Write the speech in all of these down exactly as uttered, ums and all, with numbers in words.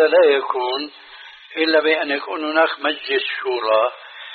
لا يكون إلا بأن يكون هناك مجلس شورى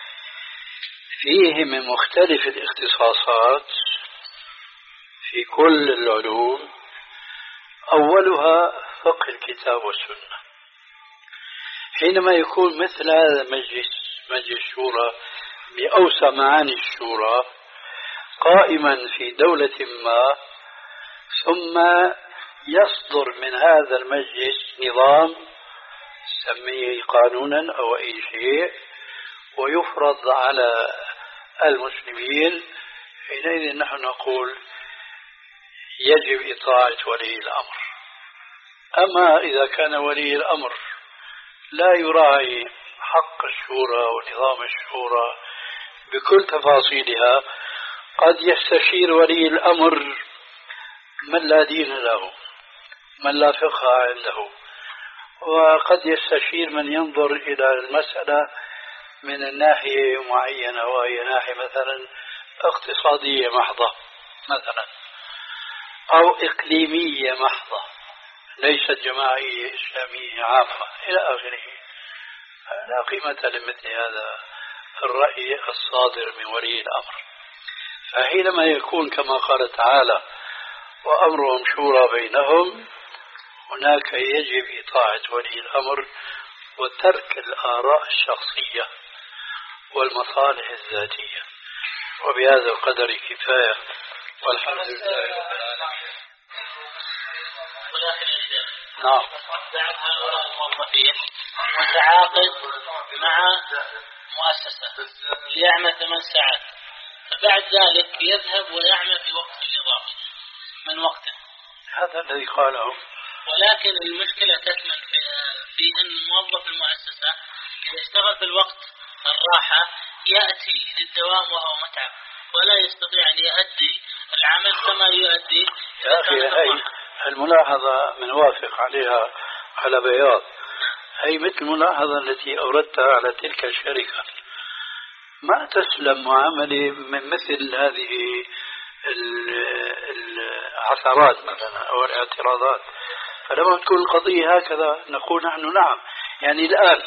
فيه من مختلف الاختصاصات في كل العلوم، أولها فقه الكتاب والسنة. حينما يكون مثل هذا المجلس، مجلس الشورى بأوسع معاني الشورى، قائما في دولة ما، ثم يصدر من هذا المجلس نظام سميه قانونا أو أي شيء ويفرض على المسلمين، حينئذ نحن نقول يجب إطاعة ولي الأمر. أما إذا كان ولي الأمر لا يراعي حق الشورى ونظام الشورى بكل تفاصيلها، قد يستشير ولي الأمر من لا دين له، من لا فقه عنده، وقد يستشير من ينظر إلى المسألة من الناحية معينة، وهي ناحية مثلا اقتصادية محضة مثلا، أو إقليمية محضة ليست جماعية إسلامية عامة إلى آخره. لا قيمة لمثل هذا الرأي الصادر من ولي الأمر. فحينما يكون كما قال تعالى وأمرهم شورى بينهم، هناك يجب إطاعة ولي الأمر وترك الآراء الشخصية والمصالح الذاتية. وبهذا القدر كفاية، والحمد لله رب العالمين. نعم. بعد هؤلاء الموظفين متعاقد مع مؤسسة ليعمل ثمان ساعات، فبعد ذلك يذهب ويعمل في وقت إضافي من وقته، هذا الذي قاله. ولكن المشكلة تكمن في, في أن موظف المؤسسة إذا اشتغل في الوقت الراحة يأتي للدوام وهو متعب، ولا يستطيع أن يؤدي العمل كما يؤدي. يا أخي هاي الملاحظة من وافق عليها على بياض، هي مثل الملاحظة التي أوردتها على تلك الشركة. ما تسلم معاملة من مثل هذه العثرات مثلا أو الاعتراضات. فلما تكون القضية هكذا نقول نحن نعم. يعني الآن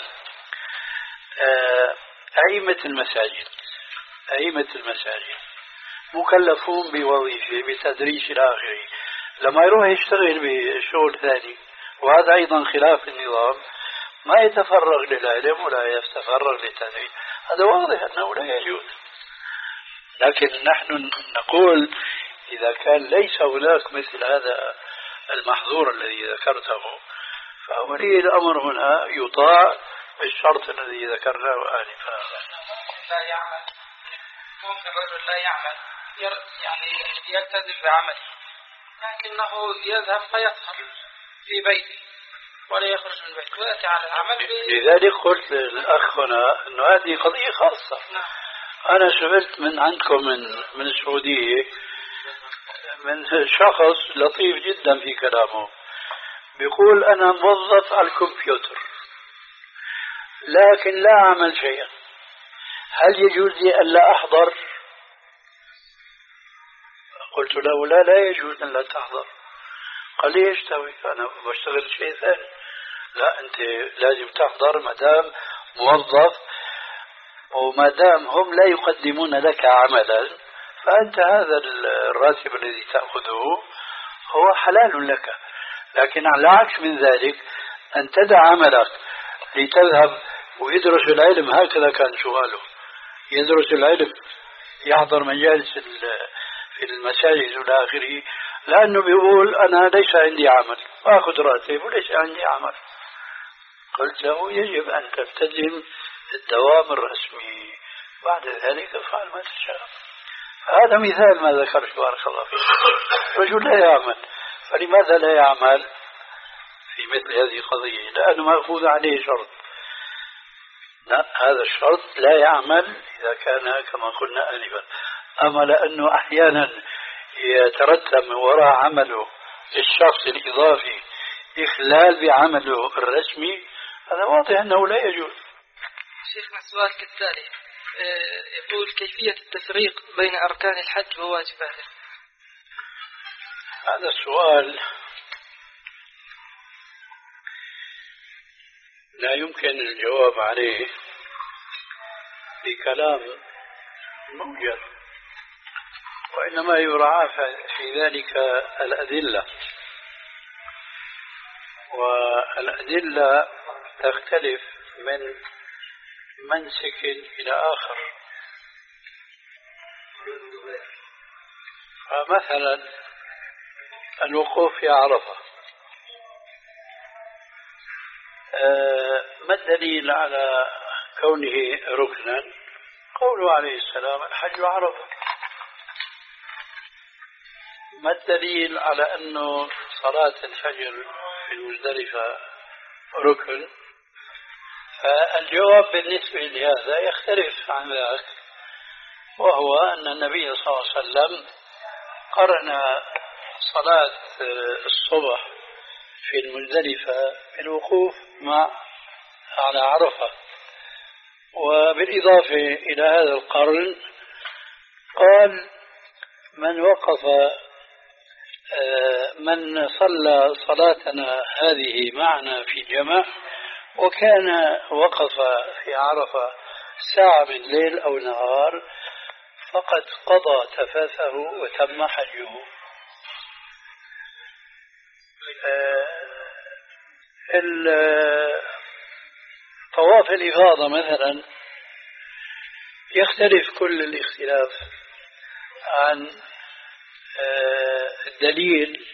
أئمة المساجد أئمة المساجد مكلفون بوظيفة بتدريس إلى آخره، لما يروح يشتغل بشغل ثاني وهذا أيضا خلاف النظام ما يتفرغ للعلم ولا يتفرغ للتدريس، هذا واضح أنه لا يجوز. لكن نحن نقول إذا كان ليس هناك مثل هذا المحظور الذي ذكرته، فولي الأمر هنا يطاع بالشرط الذي ذكرناه آنفا. لا يعمل، ممكن رجل لا يعمل يعني يلتزم بعمله، لكنه يذهب فيسهر في بيته ولا يخرج من بيته ويأتي على العمل. لذلك قلت للأخ هنا أنه هذه قضية خاصة. نعم. أنا سمعت من عندكم من من السعودية من شخص لطيف جدا في كلامه، بيقول أنا موظف على الكمبيوتر لكن لا أعمل شيئا، هل يجوز لي أن لا أحضر؟ قلت له لا لا يجوز أن لا تحضر. قال لي ايش تسوي؟ أنا بشتغل شيء ثاني. لا أنت لازم تحضر ما دام موظف، وما دام هم لا يقدمون لك عملا فأنت هذا الراتب الذي تأخذه هو حلال لك. لكن على العكس من ذلك أن تدع عملك لتذهب ويدرس العلم، هكذا كان سؤاله، يدرس العلم يحضر مجالس في المساجد والى آخره، لأنه بيقول أنا ليس عندي عمل وأخذ راتب وليس عندي عمل. قلت له يجب أن تلتزم الدوام الرسمي، بعد ذلك افعل ما تشاء. هذا مثال ما ذكرت بارك الله فيك. رجل لا يعمل، فلماذا لا يعمل في مثل هذه القضية؟ لأنه مأخوذ عليه شرط. لا، هذا الشرط لا يعمل إذا كان كما قلنا آنفا. أما لأنه أحيانا يترتب من وراء عمله الشخص الإضافي إخلال بعمله الرسمي، هذا واضح أنه لا يجوز. شيخنا السؤال كالتالي، يقول كيفية التفريق بين أركان الحج وواجباته؟ هذا السؤال لا يمكن الجواب عليه بكلام موجز، وإنما يراعى في ذلك الأدلة، والأدلة تختلف من منسك إلى آخر. فمثلا الوقوف في عرفة، ما الدليل على كونه ركنا؟ قوله عليه السلام الحج عرفة. ما الدليل على أنه صلاة الفجر في المزدلفة ركن؟ فالجواب بالنسبة لهذا يختلف عن ذاك، وهو أن النبي صلى الله عليه وسلم قرن صلاة الصبح في المزدلفة بالوقوف مع على عرفة. وبالإضافة إلى هذا القرن قال من وقف من صلى صلاتنا هذه معنا في جمع وكان وقف في عرفة ساعة من ليل أو نهار فقد قضى تفاثه وتم حجه. طواف الإفاضة مثلا يختلف كل الاختلاف عن الدليل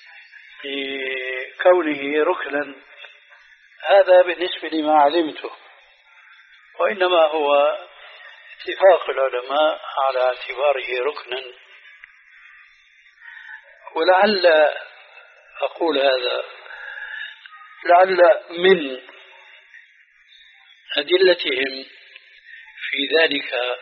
لكونه ركنا، هذا بالنسبة لما علمته، وإنما هو اتفاق العلماء على اعتباره ركنا. ولعل أقول هذا لعل من أدلتهم في ذلك،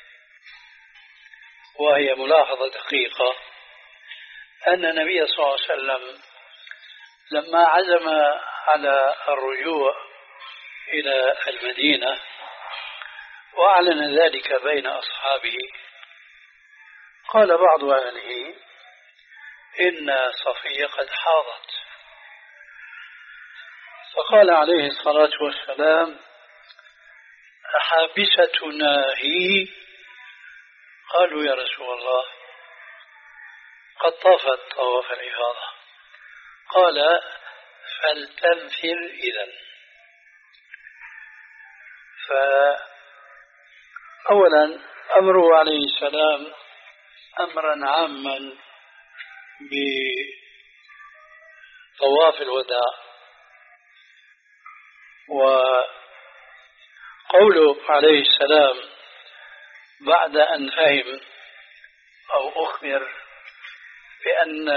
وهي ملاحظة دقيقة، أن النبي صلى الله عليه وسلم لما عزم على الرجوع إلى المدينة وأعلن ذلك بين أصحابه، قال بعض أهله إن صفية قد حاضت، فقال عليه الصلاة والسلام أحابستنا هي؟ قالوا يا رسول الله قد طافت طواف الإفاضة. قال فلتنفر إذن. فأولا أمره عليه السلام أمرا عاما بطواف الوداع، وقوله عليه السلام بعد أن فهم أو أخبر بأن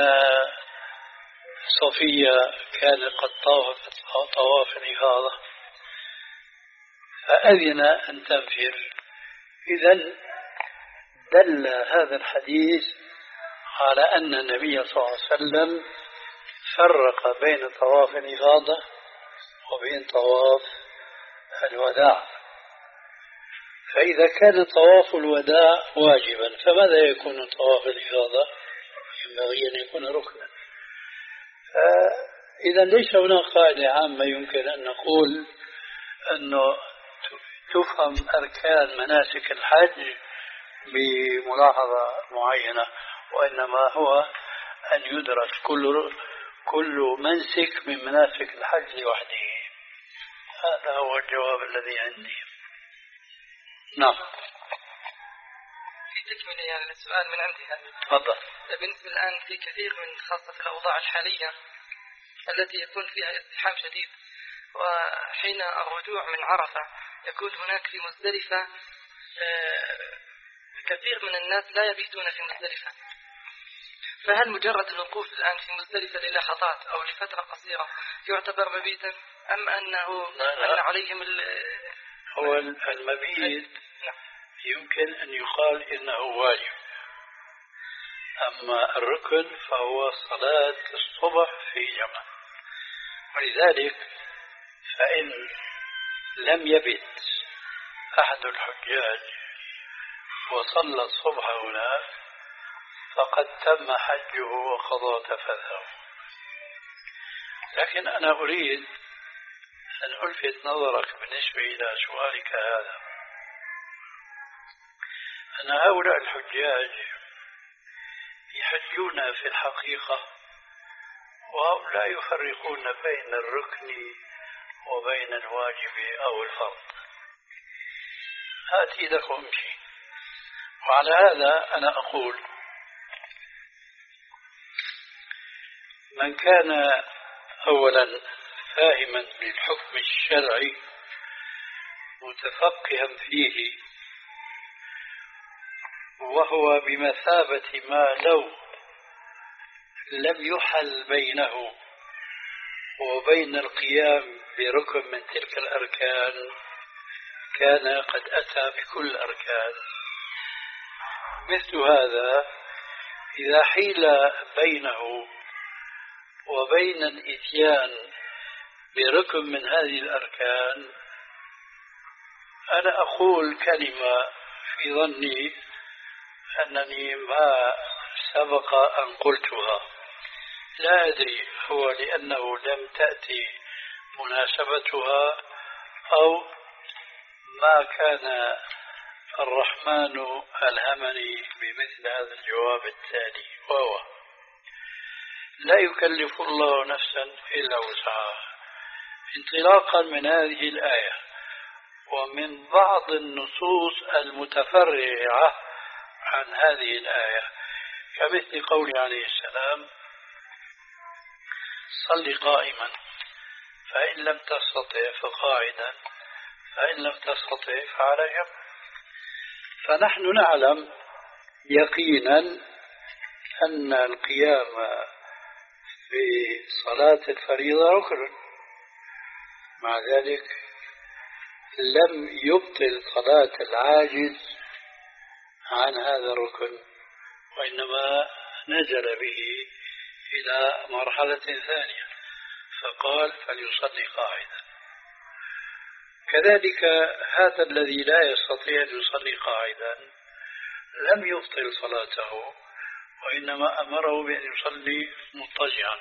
صفية كانت قد طافت طواف الإفاضة فأذن أن تنفر. إذن دل هذا الحديث على أن النبي صلى الله عليه وسلم فرق بين طواف الإفاضة وبين طواف الوداع. فإذا كان طواف الوداع واجبا فماذا يكون طواف الإفاضة؟ ينبغي أن يكون ركنا. إذا ليس هناك قاعدة عامة يمكن أن نقول أنه تفهم أركان مناسك الحج بملاحظة معينة، وإنما هو أن يدرس كل كل منسك من مناسك الحج لوحده. هذا هو الجواب الذي عندي. نعم. في تكملة يعني السؤال من عندي هذا. تفضل. بالنسبة الآن في كثير من خاصة في الأوضاع الحالية التي يكون فيها ازدحام شديد، وحين الرجوع من عرفة يكون هناك في مزدلفة كثير من الناس لا يبيتون في مزدلفة، فهل مجرد الوقوف الآن في مزدلفة للحظات أو لفترة قصيرة يعتبر مبيتا أم أنه لا لا. أن عليهم هو المبيت يمكن أن يقال إنه واجب، أما الركن فهو صلاة الصبح في جمع. ولذلك فإن لم يبت أحد الحجاج وصلى الصبح هناك فقد تم حجه وقضى تفثه. لكن أنا أريد أن ألفت نظرك بالنسبة إلى سؤالك هذا أن هؤلاء الحجاج يحجون في الحقيقة وهؤلاء يفرقون بين الركن وبين الواجب أو الفرض. هاتي لك أمشي. وعلى هذا أنا أقول من كان أولا فاهما للحكم الشرعي متفقها فيه وهو بمثابة ما لو لم يحل بينه وبين القيام بركن من تلك الأركان كان قد أتى بكل الأركان. مثل هذا إذا حيل بينه وبين الإتيان بركن من هذه الأركان أنا أقول كلمة في ظني أنني ما سبق أن قلتها، لا أدري هو لأنه لم تأتي مناسبتها أو ما كان الرحمن ألهمني بمثل هذا الجواب التالي، وهو لا يكلف الله نفسا إلا وسعها. انطلاقا من هذه الآية ومن بعض النصوص المتفرعة عن هذه الآية كمثل قول عليه السلام صل قائما فإن لم تستطع فقاعدا فإن لم تستطع فعلى جنب. فنحن نعلم يقينا أن القيام في صلاة الفريضة ركن، مع ذلك لم يبطل صلاة العاجز عن هذا الركن وإنما نزل به إلى مرحلة ثانية فقال فليصلي قاعدا. كذلك هذا الذي لا يستطيع أن يصلي قاعدا لم يبطل صلاته وإنما أمره بأن يصلي مضطجعا.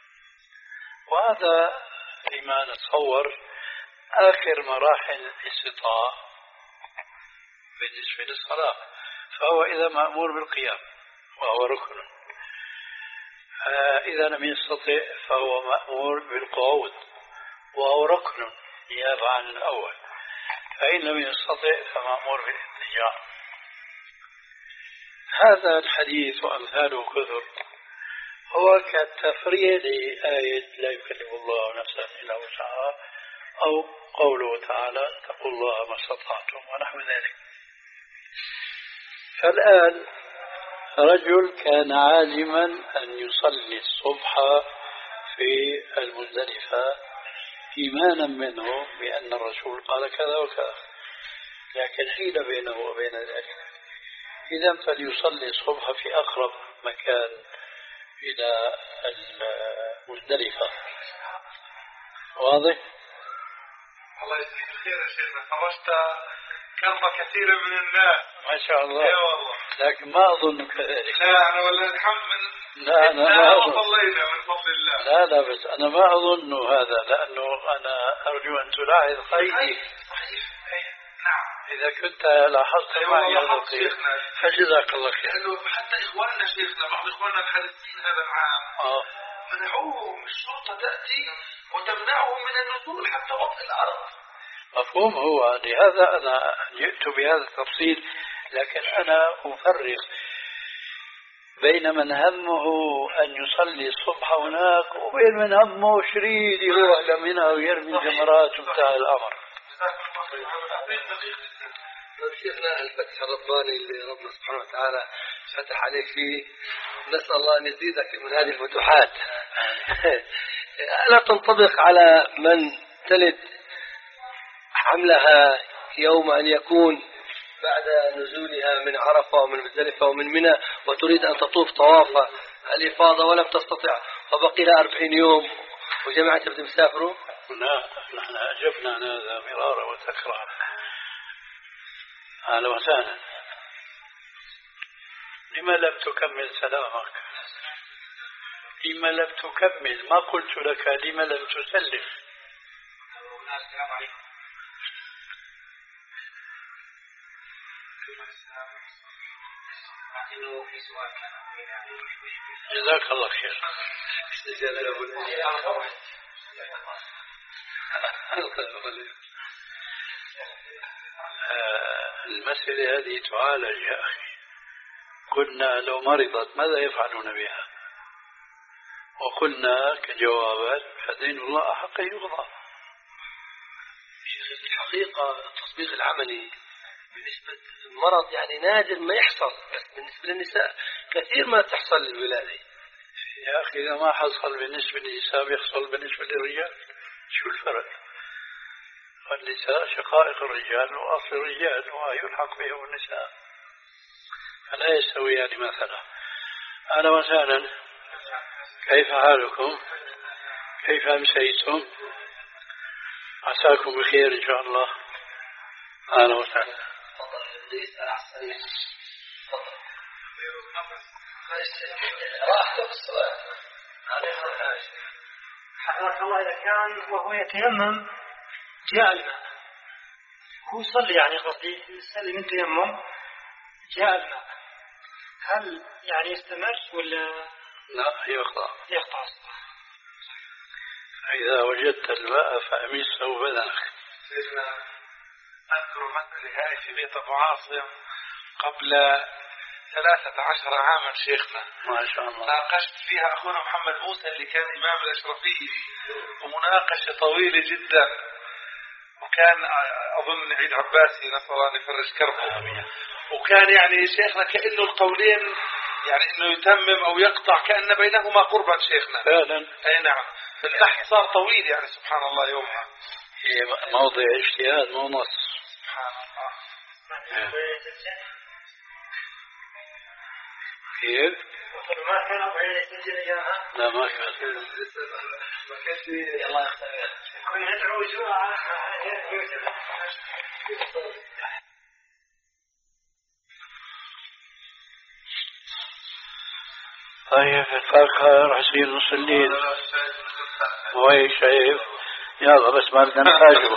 وهذا لما نتصور آخر مراحل الاستطاعة بالنسبة للصلاة، فهو إذا مأمور بالقيام وهو ركن، إذا لم يستطع فهو مأمور بالقعود وهو ركن نيابة عن الأول، فإن لم يستطع فمأمور بالاضطجاع. هذا الحديث وأمثاله كثر هو كالتفريع لآية لا يكلف الله نفسا إلا وسعها أو قوله تعالى اتقوا الله ما استطعتم ونحو ذلك. فالآن رجل كان عازما أن يصلي الصبح في المزدلفة إيمانا منه بأن الرسول قال كذا وكذا، لكن حيل بينه وبين ذلك، إذا فليصلي الصبح في أقرب مكان إلى المزدلفة. واضح؟ الله يجزيك الخير يا شيخنا، فرجت كلمة كثيرة من الناس ما شاء الله. اي والله، لكن ما أظن كذلك. لا أنا ولا الحمد من لا أنا ما أظن. صلينا من فضل الله. لا لا بس أنا ما أظن هذا، لأنه أنا أرجو أن تلاحظ قيدي. صحيح. نعم. إذا كنت لاحظت معي هذا القيد فجزاك الله خير. لأنه حتى إخواننا شيخنا بعض إخواننا الحديثين هذا العام آه. منعوهم الشرطة تأتي وتمنعهم من النزول حتى وقت الأرض. مفهوم. هو لهذا أنا جئت بهذا التفصيل، لكن أنا أفرق بين من همه أن يصلي الصبح هناك وبين من همه شريد يروح لمنى ويرمي جمرات وانتهى الأمر. شيخنا الفتح الرباني اللي ربنا سبحانه وتعالى فتح عليك فيه، نسأل الله أن يزيدك من هذه الفتوحات. ألا تنطبق على من تلد حملها يوم أن يكون بعد نزولها من عرفة ومن مزدلفة ومن منى وتريد أن تطوف طواف الإفاضة ولم تستطع وبقي لها أربعين يوم وجماعة بدهم يسافروا؟ لا، نحن أجبنا عن هذا مرارا وتكرارا. أهلا وسهلا. لما لم تكمل سلامك؟ لما لم تكمل؟ ما قلت لك لما لم تسلم؟ السلام عليكم. إنه في سؤال كان جزاك الله خير. المسألة هذه تعالج يا أخي. قلنا لو مرضت ماذا يفعلون بها؟ وقلنا كجوابات فدين الله أحق يقضى. في الحقيقة التطبيق العملي بالنسبة للمرض يعني نادر ما يحصل، بس بالنسبة للنساء كثير ما تحصل للولادة. يا أخي إذا ما حصل بالنسبة للنساء بيحصل بالنسبة للرجال، شو الفرق؟ والنساء شقائق الرجال وأصل الرجال ويلحق بهم النساء، فلا يستويان مثلا. أهلا وسهلا، كيف حالكم؟ كيف أمسيتم؟ عساكم بخير إن شاء الله. أهلا وسهلا. حضرتك الله إذا كان وهو يتيمم جاء الماء، هو يصلي يعني قصدي يصلي من تيمم جاء الماء، هل يعني يستمر ولا لا يقطع؟ يقطع. إذا وجدت الماء فأمسه بدنك. أذكر مسألة هاي في بيت أبو عاصم قبل ثلاثة عشر عاما شيخنا، ما شاء الله. ناقشت فيها أخونا محمد موسى اللي كان إمام الأشرفية، ومناقشة طويلة جدا، وكان أظن عيد عباسي نسأل الله أن يفرج كربه. وكان يعني شيخنا كأنه القولين يعني إنه يتمم أو يقطع كأن بينهما قربا شيخنا فعلا. أي نعم. البحث صار طويل يعني سبحان الله يومها. هي موضع اجتهاد مو نص. سبحان الله. كيف؟ ما كان أبغى يسجل إياها. لا ما كان. ما كانش الله يختار. كنا ندعو جوعا. طيب الفاكهة راح يصير نص الليل. وين شايف؟ يلا بس ما بدنا نفاجئه.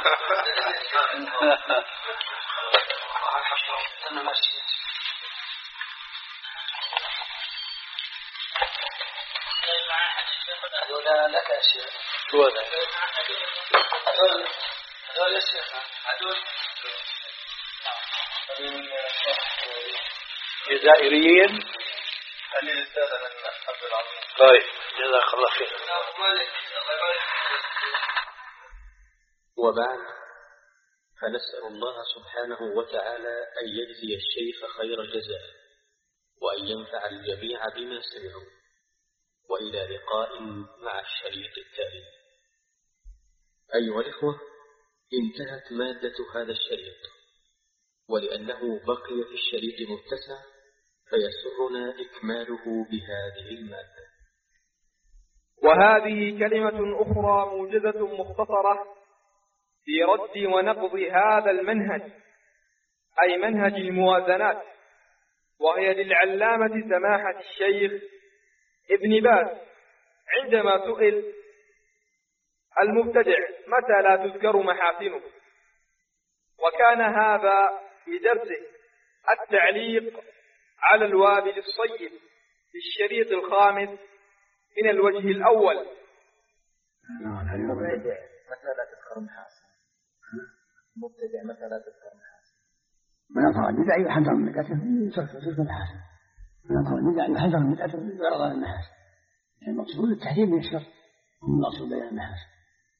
هذول لك أشياء. شو هذا؟ هذول هذول يا شيخ هذول جزائريين. طيب جزاك الله خير. وبعد، فنسأل الله سبحانه وتعالى أن يجزي الشيخ خير الجزاء، وأن ينفع الجميع بما سمعوا. وإلى لقاء مع الشريط التالي. أيها الإخوة، انتهت مادة هذا الشريط، ولأنه بقي في الشريط متسع فيسرنا إكماله بهذه المادة. وهذه كلمة أخرى موجزة مختصرة في رد ونقض هذا المنهج، أي منهج الموازنات، وهي للعلامة سماحة الشيخ ابن باز عندما سئل المبتدع متى لا تذكر محاسنه، وكان هذا في درسه التعليق على الوابل الصيب في الشريط الخامس من الوجه الأول. المبتدع متى لا تذكر محاسن؟ المبتدع متى لا تذكر محاسن؟ من أطلع البدع يحذر من بدعته يذكر المحاسن، من أطلع البدع يحذر من بدعته يعرض على المحاسن. المقصود التحذير من الشر والمقصود بيان المحاسن.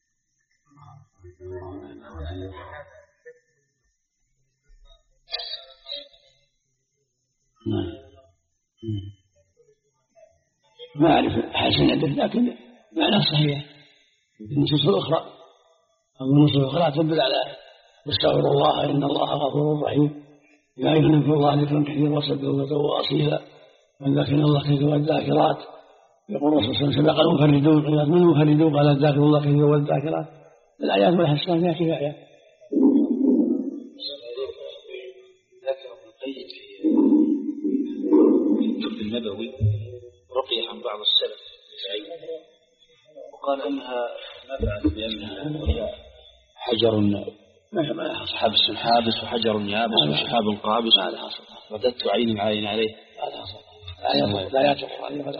ما أعرف حسن عدد، لكن معناه صحيح. النصوص الأخرى أو النصوص الأخرى تدل على واستغفر الله إن الله غفور رحيم، لا يغني في الله ذكرا كثيرا وصدقوا وأصيلا والذاكرين الله كثيرا والذاكرات. يقول الرسول صلى الله عليه وسلم سبق المفردون قال من المفردون قال الذاكر الله كثيرا والذاكرات. الآيات والحسنات فيها كفاية. ذكر ابن القيم في الطب النبوي رقي عن بعض السلف وقال انها نفعت لانها هي حجر ما حابس حابس وحجر يابس وشهاب قابس هذا حصل رددت عين عين عليه هذا حصل لا يجب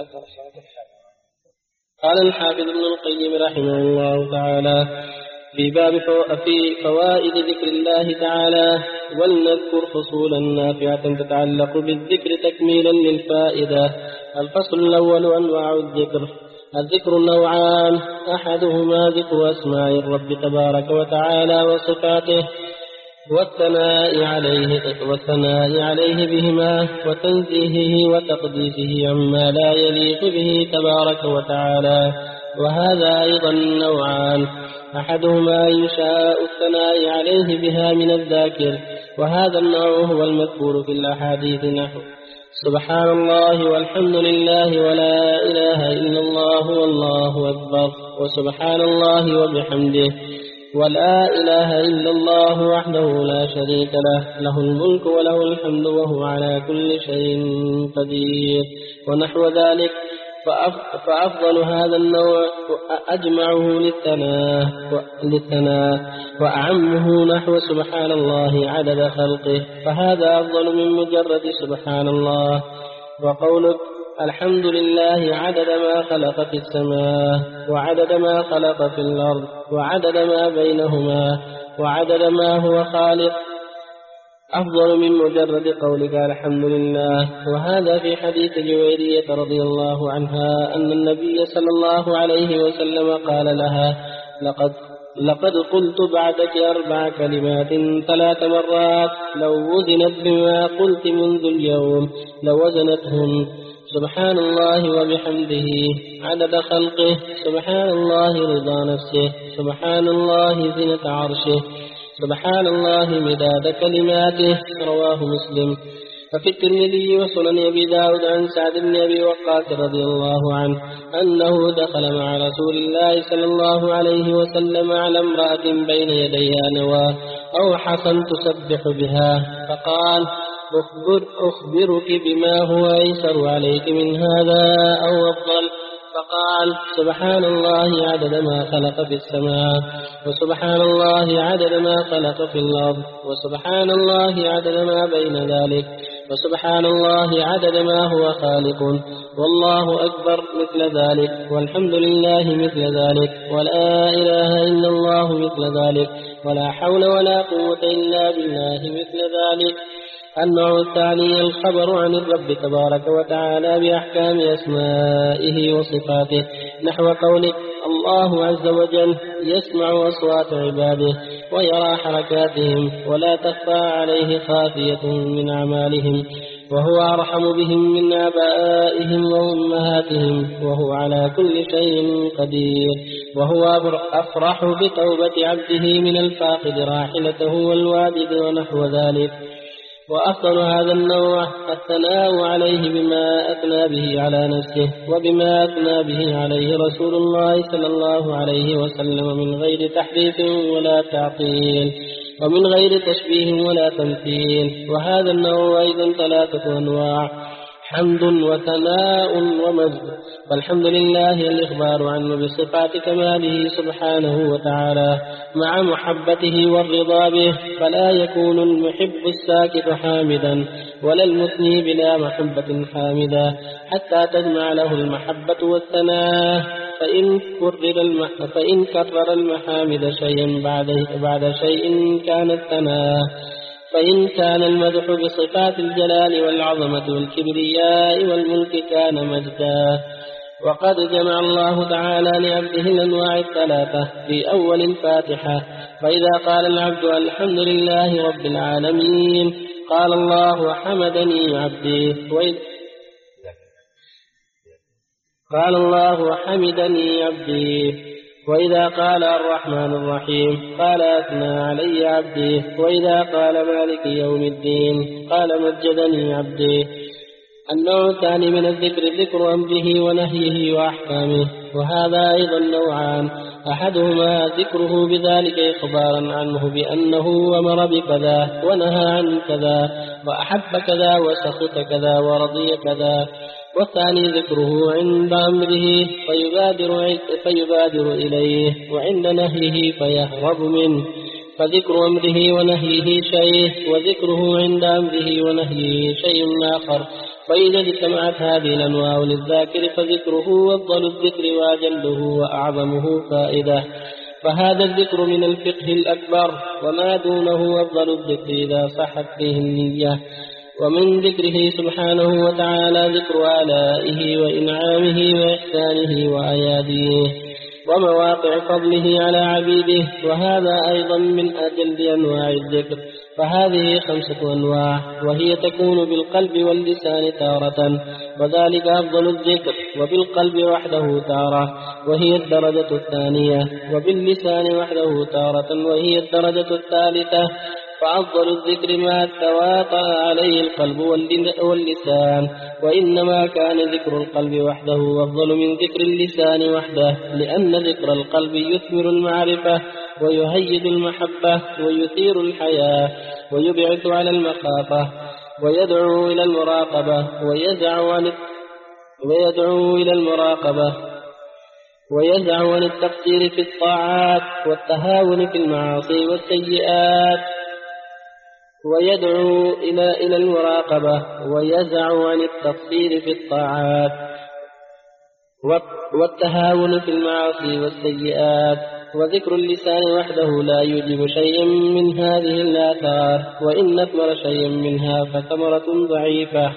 قال الحافظ ابن القيم رحمه الله تعالى في باب في فوائد ذكر الله تعالى ولنذكر فصولا نافعة تتعلق بالذكر تكميلا للفائدة. الفصل الأول أنواع الذكر. الذكر نوعان، أحدهما ذكر أسماء الرب تبارك وتعالى وصفاته والثناء عليه والثناء عليه بهما وتنزيهه وتقديسه عما لا يليق به تبارك وتعالى، وهذا أيضا نوعان، أحدهما إنشاء الثناء عليه بها من الذاكر، وهذا النوع هو المذكور في الأحاديث نحو سبحان الله والحمد لله ولا إله إلا الله والله أكبر، وسبحان الله وبحمده، ولا إله إلا الله وحده لا شريك له، له الملك وله الحمد وهو على كل شيء قدير، ونحو ذلك. فأفضل هذا النوع أجمعه للثناء وأعمه نحو سبحان الله عدد خلقه، فهذا أفضل من مجرد سبحان الله. وقولك الحمد لله عدد ما خلق في السماء وعدد ما خلق في الأرض وعدد ما بينهما وعدد ما هو خالق أفضل من مجرد قولك الحمد لله. وهذا في حديث جويرية رضي الله عنها أن النبي صلى الله عليه وسلم قال لها لقد لقد قلت بعدك أربع كلمات ثلاث مرات لو وزنت بما قلت منذ اليوم لوزنتهن سبحان الله وبحمده عدد خلقه، سبحان الله رضا نفسه، سبحان الله زنة عرشه، سبحان الله مداد كلماته، رواه مسلم. ففي الترمذي وسنن أبي داود عن سعد بن أبي وقاص رضي الله عنه أنه دخل مع رسول الله صلى الله عليه وسلم على امرأة بين يديها نواة أو حصى تسبح بها، فقال أخبر أخبرك بما هو أيسر عليك من هذا أو أفضل، فقال سبحان الله عدد ما خلق في السماء، وسبحان الله عدد ما خلق في الأرض، وسبحان الله عدد ما بين ذلك، وسبحان الله عدد ما هو خالق، والله أكبر مثل ذلك، والحمد لله مثل ذلك، ولا إله إلا الله مثل ذلك، ولا حول ولا قوة إلا بالله مثل ذلك. النوع الثاني الخبر عن الرب تبارك وتعالى بأحكام أسمائه وصفاته، نحو قولك الله عز وجل يسمع أصوات عباده ويرى حركاتهم ولا تخفى عليه خافية من أعمالهم، وهو أرحم بهم من آبائهم وأمهاتهم، وهو على كل شيء قدير، وهو أفرح بتوبة عبده من الفاقد راحلته والوالد ونحو ذلك. وأفضل هذا النوع الثناء عليه بما أثنى به على نفسه وبما أثنى به عليه رسول الله صلى الله عليه وسلم من غير تحريف ولا تعطيل ومن غير تشبيه ولا تمثيل. وهذا النوع أيضا ثلاثة أنواع: حمد وثناء ومجد. والحمد لله الإخبار عنه بصفات كماله سبحانه وتعالى مع محبته والرضا به، فلا يكون المحب الساكت حامدا ولا المثني بلا محبة حامدا حتى تجمع له المحبة والثناء. فإن كرر المح... فإن كرر المحامد شيئا بعد بعد شيء كان الثناء، فإن كان المدح بصفات الجلال والعظمة والكبرياء والملك كان مجدا. وقد جمع الله تعالى لعبده الأنواع الثلاثة في أول الفاتحة، فإذا قال العبد الحمد لله رب العالمين قال الله حمدني عبدي، وإذا قال الله حمدني عبدي، وإذا قال الرحمن الرحيم قال أثنى علي عبدي، وإذا قال مالك يوم الدين قال مجدني عبدي. النوع الثاني من الذكر ذكر أمره ونهيه وأحكامه، وهذا أيضا نوعان: أحدهما ذكره بذلك إخبارا عنه بأنه أمر بكذا ونهى عن كذا وأحب كذا وسخط كذا ورضي كذا، والثاني ذكره عند أمره فيبادر, فيبادر إليه وعند نهيه فيهرب منه، فذكر أمره ونهيه شيء وذكره عند أمره ونهيه شيء آخر. فإذا اجتمعت هذه الأنواع للذاكر فذكره أفضل الذكر وأجله وأعظمه فائدة، فهذا الذكر من الفقه الأكبر، وما دونه أفضل الذكر إذا صحت فيه النية. ومن ذكره سبحانه وتعالى ذكر آلائه وإنعامه وإحسانه وأياديه ومواقع فضله على عبيده، وهذا أيضا من أجل أنواع الذكر. فهذه خمسة أنواع، وهي تكون بالقلب واللسان تارة، وذلك أفضل الذكر، وبالقلب وحده تارة وهي الدرجة الثانية، وباللسان وحده تارة وهي الدرجة الثالثة. فأفضل الذكر ما تواطأ عليه القلب واللسان، وإنما كان ذكر القلب وحده أفضل من ذكر اللسان وحده، لأن ذكر القلب يثمر المعرفة ويهيج المحبة ويثير الحياة ويبعث على المخافة ويدعو إلى المراقبة ويزع عن ويدعو إلى المراقبة ويزع عن التقصير في الطاعات والتهاون في المعاصي والسيئات ويدعو إلى إلى المراقبة ويزع عن التقصير في الطاعات والتهاون في المعاصي والسيئات. وذكر اللسان وحده لا يوجب شيئا من هذه الآثار، وإن أثمر شيئا منها فثمرة ضعيفة.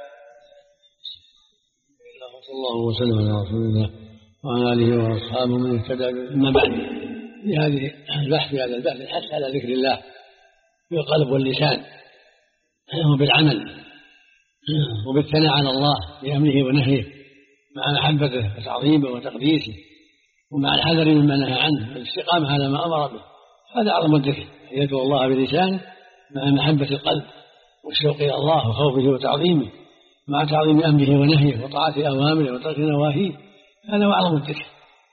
صلى الله وسلم على رسول الله وعلى آله وأصحابه من اهتدى. أما بعد، لهذه البحث هذا البحث الحث على ذكر الله بالقلب واللسان وبالعمل وبالثناء على الله بأمره ونهيه مع محبته وتعظيمه وتقديسه، ومع الحذر مما نهى عنه والاستقامة على ما أمر به. هذا أعظم الذكر، يدعو الله بلسانه مع محبة القلب والشوق إلى الله وخوفه وتعظيمه مع تعظيم أمره ونهيه وطاعة أوامره وترك نواهيه. هذا هو أعظم الذكر.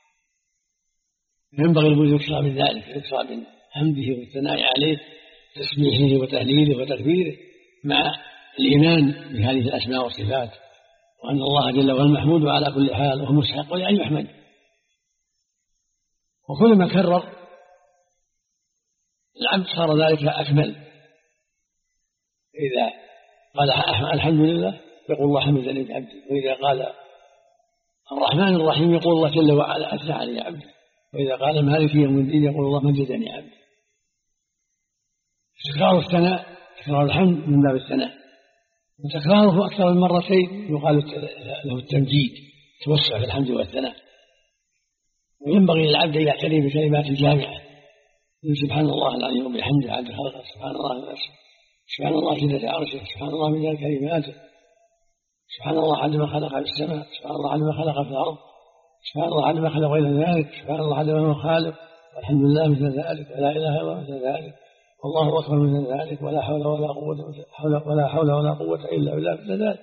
ينبغي المؤمن يكثر من ذلك، يكثر من حمده والثناء عليه، تسبيحه وتهليله وتكبيره، مع الإيمان بهذه الأسماء والصفات، وأن الله جل وعلا محمود على كل حال وهو مستحق لأن يحمد. وكل ما كرر العبد صار ذلك أكمل. إذا قال الحمد لله يقول الله حمدني عبدي، وإذا قال الرحمن الرحيم يقول الله جل وعلا أثنى علي عبدي، وإذا قال مالك يوم الدين يقول الله مجدني عبدي. تكرار الثناء، تكرار الحمد من باب الثناء، وتكراره أكثر من مرتين يقال له التمجيد، توسع في الحمد والثناء. وينبغي للعبد أن يعتني بكلمات الجامعة، سبحان الله العظيم وبحمده عبد خلقه، سبحان الله نفسه، سبحان الله زينة عرشه، سبحان الله من كلماته، سبحان الله عندما خلق في السماء، سبحان الله عندما خلق في الأرض، سبحان الله عندما خلق غير ذلك، سبحان الله عندما هو خالق، والحمد لله مثل ذلك، ولا إله إلا الله مثل ذلك، والله أكبر مثل ذلك، ولا حول ولا قوة ولا حول ولا قوة إلا بالله مثل ذلك.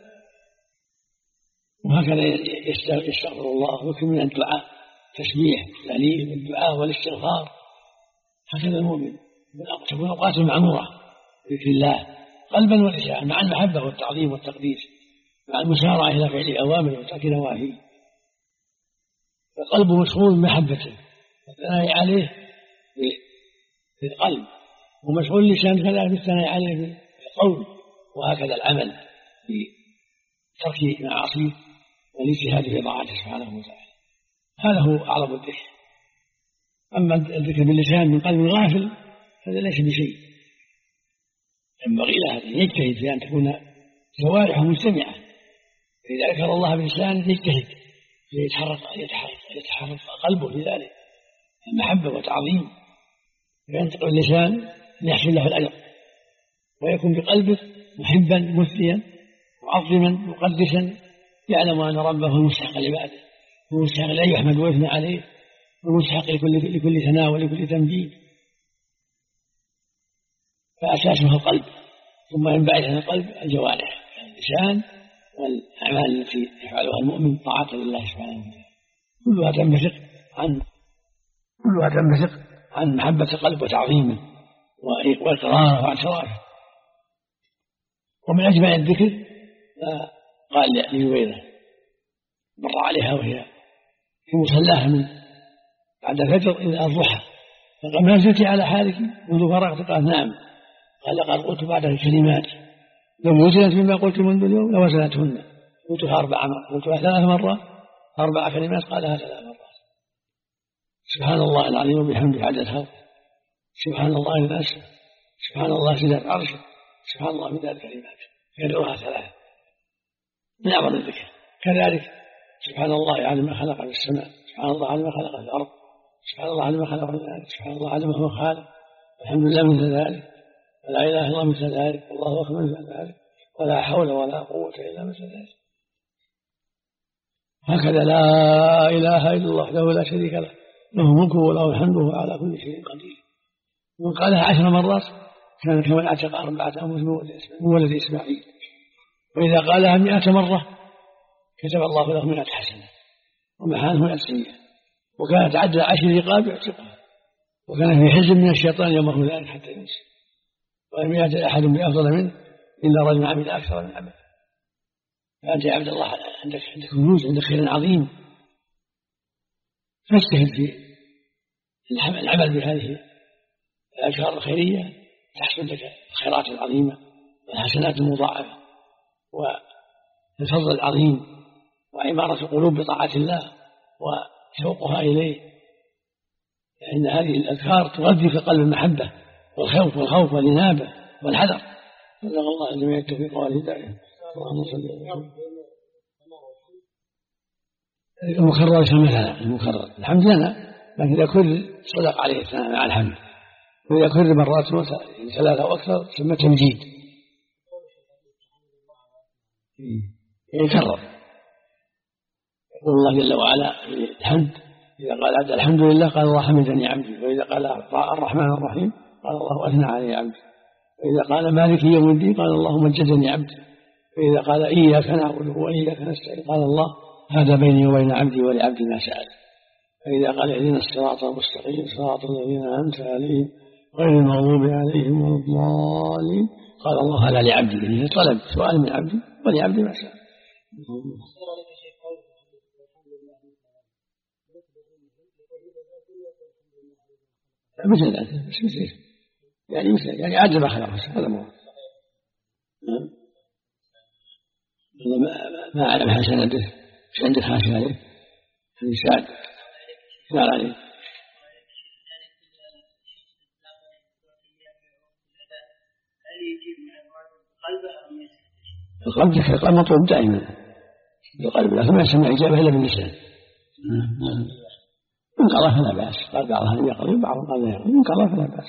وهكذا يستغفر الله، ويكون من الدعاء تسبيح تهليل الدعاء والاستغفار. هكذا المؤمن تكون أوقات معمورة بذكر الله قلبا ولسانا، مع المحبة والتعظيم والتقديس، مع المسارعة إلى فعل أوامره وترك نواهيه. القلب مشغول بمحبته والثناء عليه بالقلب، ومشغول اللسان كذلك بالثناء عليه بالقول، وهكذا العمل بترك معاصيه والاجتهاد في طاعته سبحانه وتعالى. هذا هو أعظم الذكر. أما الذكر باللسان من قلب غافل هذا ليس بشيء. ينبغي له أن يجتهد في أن تكون جوارحه مجتمعة، فإذا ذكر الله بلسانه يجتهد يتحرك يتحرك يتحرك قلبه في ذلك المحبة وتعظيم، فينطق اللسان ليحصل له الأجر، ويكون بقلبه محبا مثليا معظما مقدسا، يعلم أن ربه هو المستحق لعباده، هو المستحق أن يحمد ويثنى عليه، هو المستحق لكل لكل ثناء ولكل تمجيد. فأساسه القلب، ثم ينبعث عن القلب الجوارح، اللسان والأعمال التي يفعلها المؤمن طاعة لله سبحانه وتعالى، كلها تنبثق عن كلها تنبثق عن محبة القلب وتعظيمه وإقراره واعترافه. ومن أجمع الذكر قال لجبيرة مر عليها وهي في مصلاها من بعد الفجر إلى الضحى، فقال ما زلت على حالك منذ فرغت؟ قال نعم. قال لقد قلت بعد الكلمات لو وزنت مما قلت منذ اليوم لوزنتهن، قلتها أربع مرات، قلتها ثلاث مرات، أربع كلمات قالها ثلاث مرات. سبحان الله العظيم وبحمده عدد خلقه، سبحان الله الناس، سبحان الله زنة عرشه، سبحان الله من ذلك كلماته، يدعوها ثلاثة من أعظم الذكر. كذلك سبحان الله على ما خلق في السماء، سبحان الله على ما خلق في الأرض، سبحان الله على ما خلق في ذلك، سبحان الله على ما هو خالق، الحمد لله مثل ذلك، ولا إله إلا الله مثل ذلك، والله أكبر مثل ذلك، ولا حول ولا قوة إلا مثل ذلك. هكذا لا إله إلا الله وحده لا شريك له، له ملكه وله الحمد وهو على كل شيء قدير. ومن قالها عشر مرات كان كمن اعتق أربعة أنفس من ولد إسماعيل. وإذا قالها مئة مرة كتب الله له مئة حسنة ومحانه مئة سيئة، وكانت عدد عشر رقاب يعتقها، وكان في حزب من الشيطان يمره ذلك حتى ينسى، ولم يأت أحد بأفضل منه إلا رجل عمل أكثر من عمل. فأنت يا عبد الله عندك عندك كنوز، عندك خير عظيم، فاجتهد في العمل بهذه الأشهر الخيرية تحصل لك الخيرات العظيمة والحسنات المضاعفة والفضل العظيم وعمارة القلوب بطاعة الله وشوقها إليه، لأن هذه الأذكار تغذي في القلب المحبة والخوف والخوف والإنابة والحذر. صلى الله عليه وسلم التوفيق والهداية. اللهم صل وسلم. المكرر مثلا المكرر الحمد لله، لكن إذا كل صدق عليه الثناء مع الحمد، وإذا كل مرات ثلاثة أو أكثر سمى تمجيد، يكرر. يقول الله جل وعلا الحمد، إذا قال عبد الحمد لله قال الله حمدني عبدي، وإذا قال الرحمن الرحيم قال الله أثنى علي عبدي، وإذا قال مالك يوم الدين قال الله مجدني عبدي، وإذا قال إياك نعبد وإياك نستعين قال الله هذا بيني وبين عبدي ولعبدي ما سأل، فإذا قال اهدنا الصراط المستقيم صراط الذين أنعمت عليهم غير المغضوب عليهم ولا الضالين قال الله هذا لعبدي، يعني طلب سؤال من عبدي ولعبدي ما سأل. مثل ذلك مثل يعني مثل يعني عدل ما خلقه هذا مو ما ما أعلم حسنا به مش عندك حاشا عليه الإنسان قال عليه القلب القلب مطلوب دائما القلب، لكن ما يسمى إجابة إلا باللسان. إن قال فلا بأس، قال بعضها لم يقضي بعضهم قال لا يقضي، إن قال فلا بأس.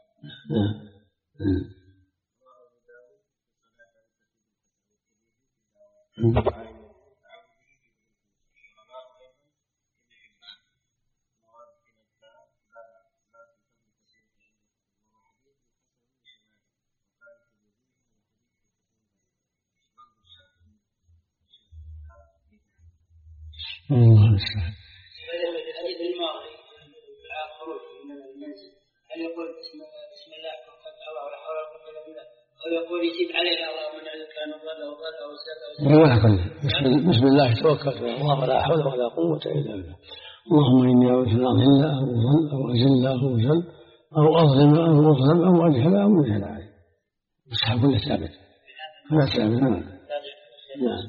الله المستعان. الحديث الماضي مع الخروج من المنزل هل يقول بسم الله توكلت على الله ولا حول ولا قوة إلا بالله، أو يقول يجيب علينا الله من أن كان ضل أو ضل أو سد؟ بسم الله توكلت على الله ولا حول ولا قوة إلا بالله. اللهم إني أعوذ بك من أضل أو أضل أو أجل أو أجل أو أظلم أو أظلم أو أجهل أو أجهل عليه. أصحاب كل ثابت كل ثابت. نعم.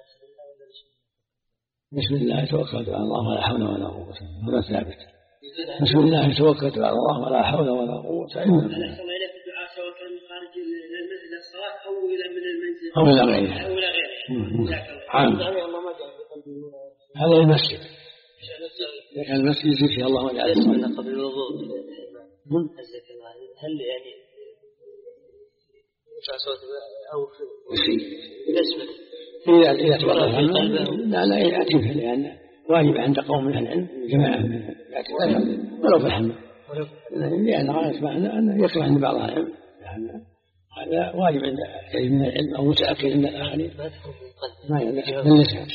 بسم الله توكلت على الله ولا حول ولا قوة ولا ثابت. بسم الله توكلت على الله ولا حول ولا قوة إلا بالله. أو إلى من المنزل أو إلى غيره أو إلى غيره. عام. هذا المسجد. إذا كان المسجد يصير فيه الله ولا يسمى قبل الوضوء. هل يعني يرفع صوته أو بالنسبة إذا إذا توقف لا لا يأتيه، لأن واجب عند قوم من العلم جماعة من الاعتقاد ولو في الحمد، لأن غاية معنى أنه يكره عند بعض العلم، هذا واجب عند كثير من العلم أو متأكد عند الآخرين ما يلزم.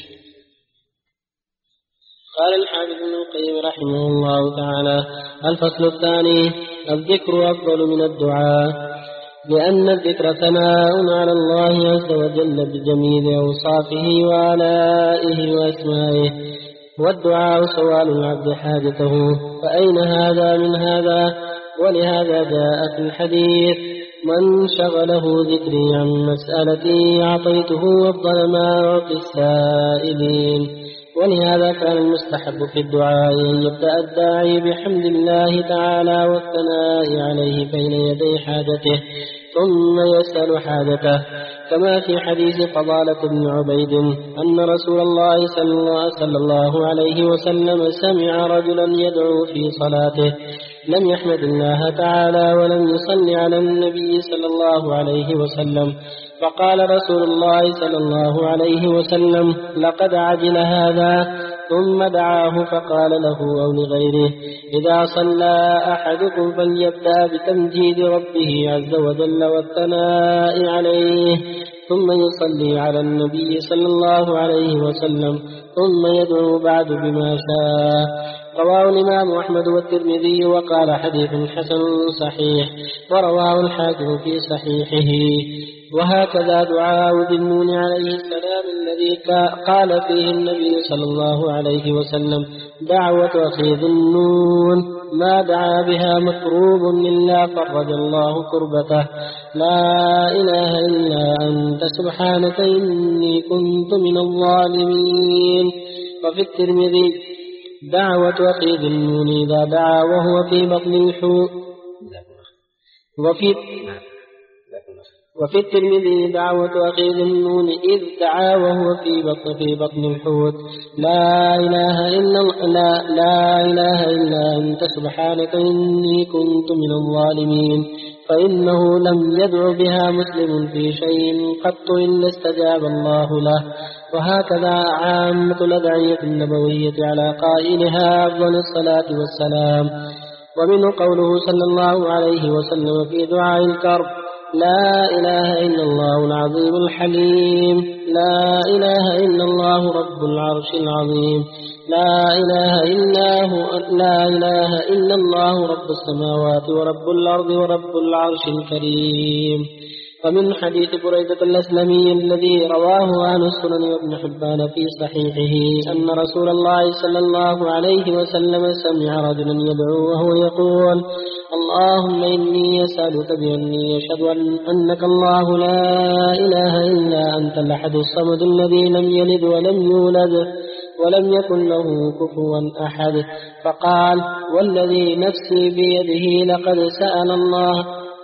قال الحافظ ابن القيم رحمه الله تعالى: الفصل الثاني: الذكر أفضل من الدعاء. لأن الذكر ثناء على الله عز وجل بجميل أوصافه وآلائه وأسمائه، والدعاء سؤال العبد حاجته، فأين هذا من هذا؟ ولهذا جاء في الحديث: من شغله ذكري عن مسألتي أعطيته أفضل ما أعطي السائلين. ولهذا كان المستحب في الدعاء أن يبدأ الداعي بحمد الله تعالى والثناء عليه بين يدي حاجته، ثم يسأل حاجته، كما في حديث فضالة بن عبيد أن رسول الله صلى الله عليه وسلم سمع رجلا يدعو في صلاته لم يحمد الله تعالى ولم يصل على النبي صلى الله عليه وسلم، فقال رسول الله صلى الله عليه وسلم: لقد عجل هذا، ثم دعاه فقال له أو لغيره: إذا صلى أحدكم فليبدأ بتمجيد ربه عز وجل والثناء عليه، ثم يصلي على النبي صلى الله عليه وسلم، ثم يدعو بعد بما شاء. رواه الإمام أحمد والترمذي وقال: حديث حسن صحيح، ورواه الحاكم في صحيحه. وهكذا دعاء ذي النون عليه السلام الذي قال فيه النبي صلى الله عليه وسلم: دعوة أخي ذي النون ما دعا بها مكروب إلا فرج الله كربته، لا إله إلا أنت سبحانك إني كنت من الظالمين. وفي الترمذي: دعوة أخي ذي النون إذا دعا وهو في بطن الحوت. وفي وفي الترمذي: دعوة أخي ذي النون إذ دعا وهو في بطن في بطن الحوت، لا إله إلا لا, لا إله إلا أنت سبحانك إني كنت من الظالمين، فإنه لم يدع بها مسلم في شيء قط إلا استجاب الله له. وهكذا عامة الأدعية النبوية على قائلها أفضل الصلاة والسلام. ومنه قوله صلى الله عليه وسلم في دعاء الكرب: لا إله إلا الله العظيم الحليم، لا إله إلا الله رب العرش العظيم، لا إله إلا هو لا إله إلا الله رب السماوات ورب الأرض ورب العرش الكريم. ومن حديث بريدة الأسلمي الذي رواه أهل السنن وابن حبان في صحيحه أن رسول الله صلى الله عليه وسلم سمع رجلا يدعو وهو يقول: اللهم إني أسألك بأني أشهد أنك الله لا إله إلا أنت الأحد الصمد الذي لم يلد ولم يولد ولم يكن له كفوا أحد، فقال: والذي نفسي بيده لقد سأل الله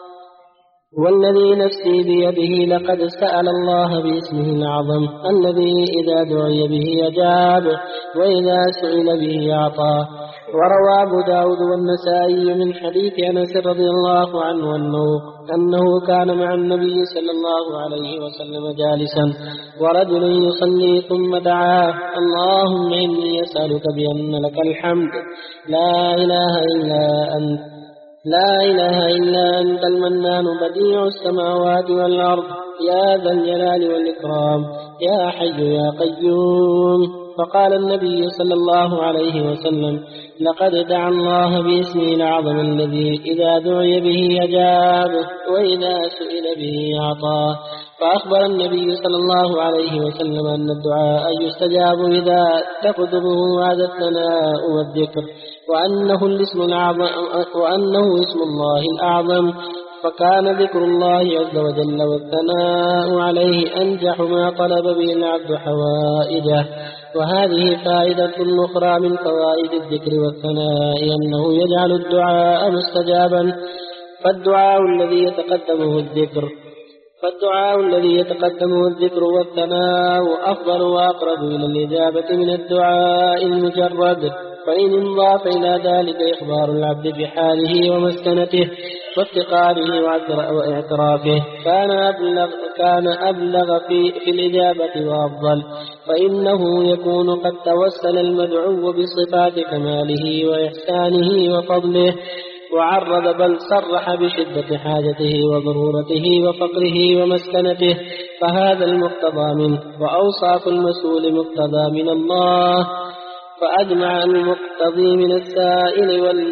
والذي نفسي بيده لقد سأل الله باسمه الأعظم الذي إذا دعي به أجاب وإذا سئل به أعطى. وروى أبو داود والنسائي من حديث أنس رضي الله عنه أنه, أنه كان مع النبي صلى الله عليه وسلم جالسا ورجل يصلي ثم دعاه: اللهم إني أسألك بأن لك الحمد لا إله إلا أنت لا إله إلا أنت المنان بديع السماوات والأرض يا ذا الجلال والإكرام يا حي يا قيوم. فقال النبي صلى الله عليه وسلم: لقد دعا الله باسمه الأعظم الذي إذا دعي به أجاب وإذا سئل به أعطى. فأخبر النبي صلى الله عليه وسلم أن الدعاء يستجاب إذا تقدمه هذا الثناء والذكر، وأنه الاسم الأعظم وأنه اسم الله الأعظم، فكان ذكر الله عز وجل والثناء عليه أنجح ما طلب به العبد حوائجه. وهذه فائدة أخرى من فوائد الذكر والثناء أنه يجعل الدعاء مستجابا، فالدعاء الذي يتقدمه الذكر فالدعاء الذي يتقدمه الذكر والثناء أفضل وأقرب إلى الإجابة من الدعاء المجرد. فإن انضاف إلى ذلك إخبار العبد بحاله ومسكنته وافتقاره واعترافه كان أبلغ, كان أبلغ في, في الإجابة وأفضل، فإنه يكون قد توسل المدعو بصفات كماله وإحسانه وفضله وعرض بل صرح بشدة حاجته وضرورته وفقره ومسكنته، فهذا المقتضى منه. وأوصاف المسؤول مقتضى من الله، فأجمع المقتضي من السائل وال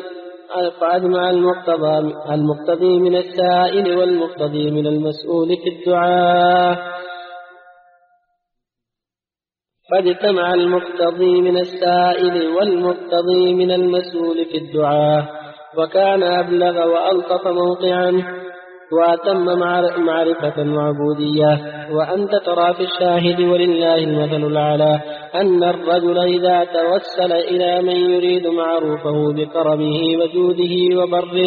فأجمع المقتضى المقتضي من السائل والمقتضي من المسؤول في الدعاء فاجتمع المقتضي من السائل والمقتضي من المسؤول في الدعاء وكان أبلغ وألطف موقعا وأتم معرفة وعبودية. وأنت ترى في الشاهد ولله المثل الأعلى أن الرجل إذا توسل إلى من يريد معروفه بكرمه وجوده وبره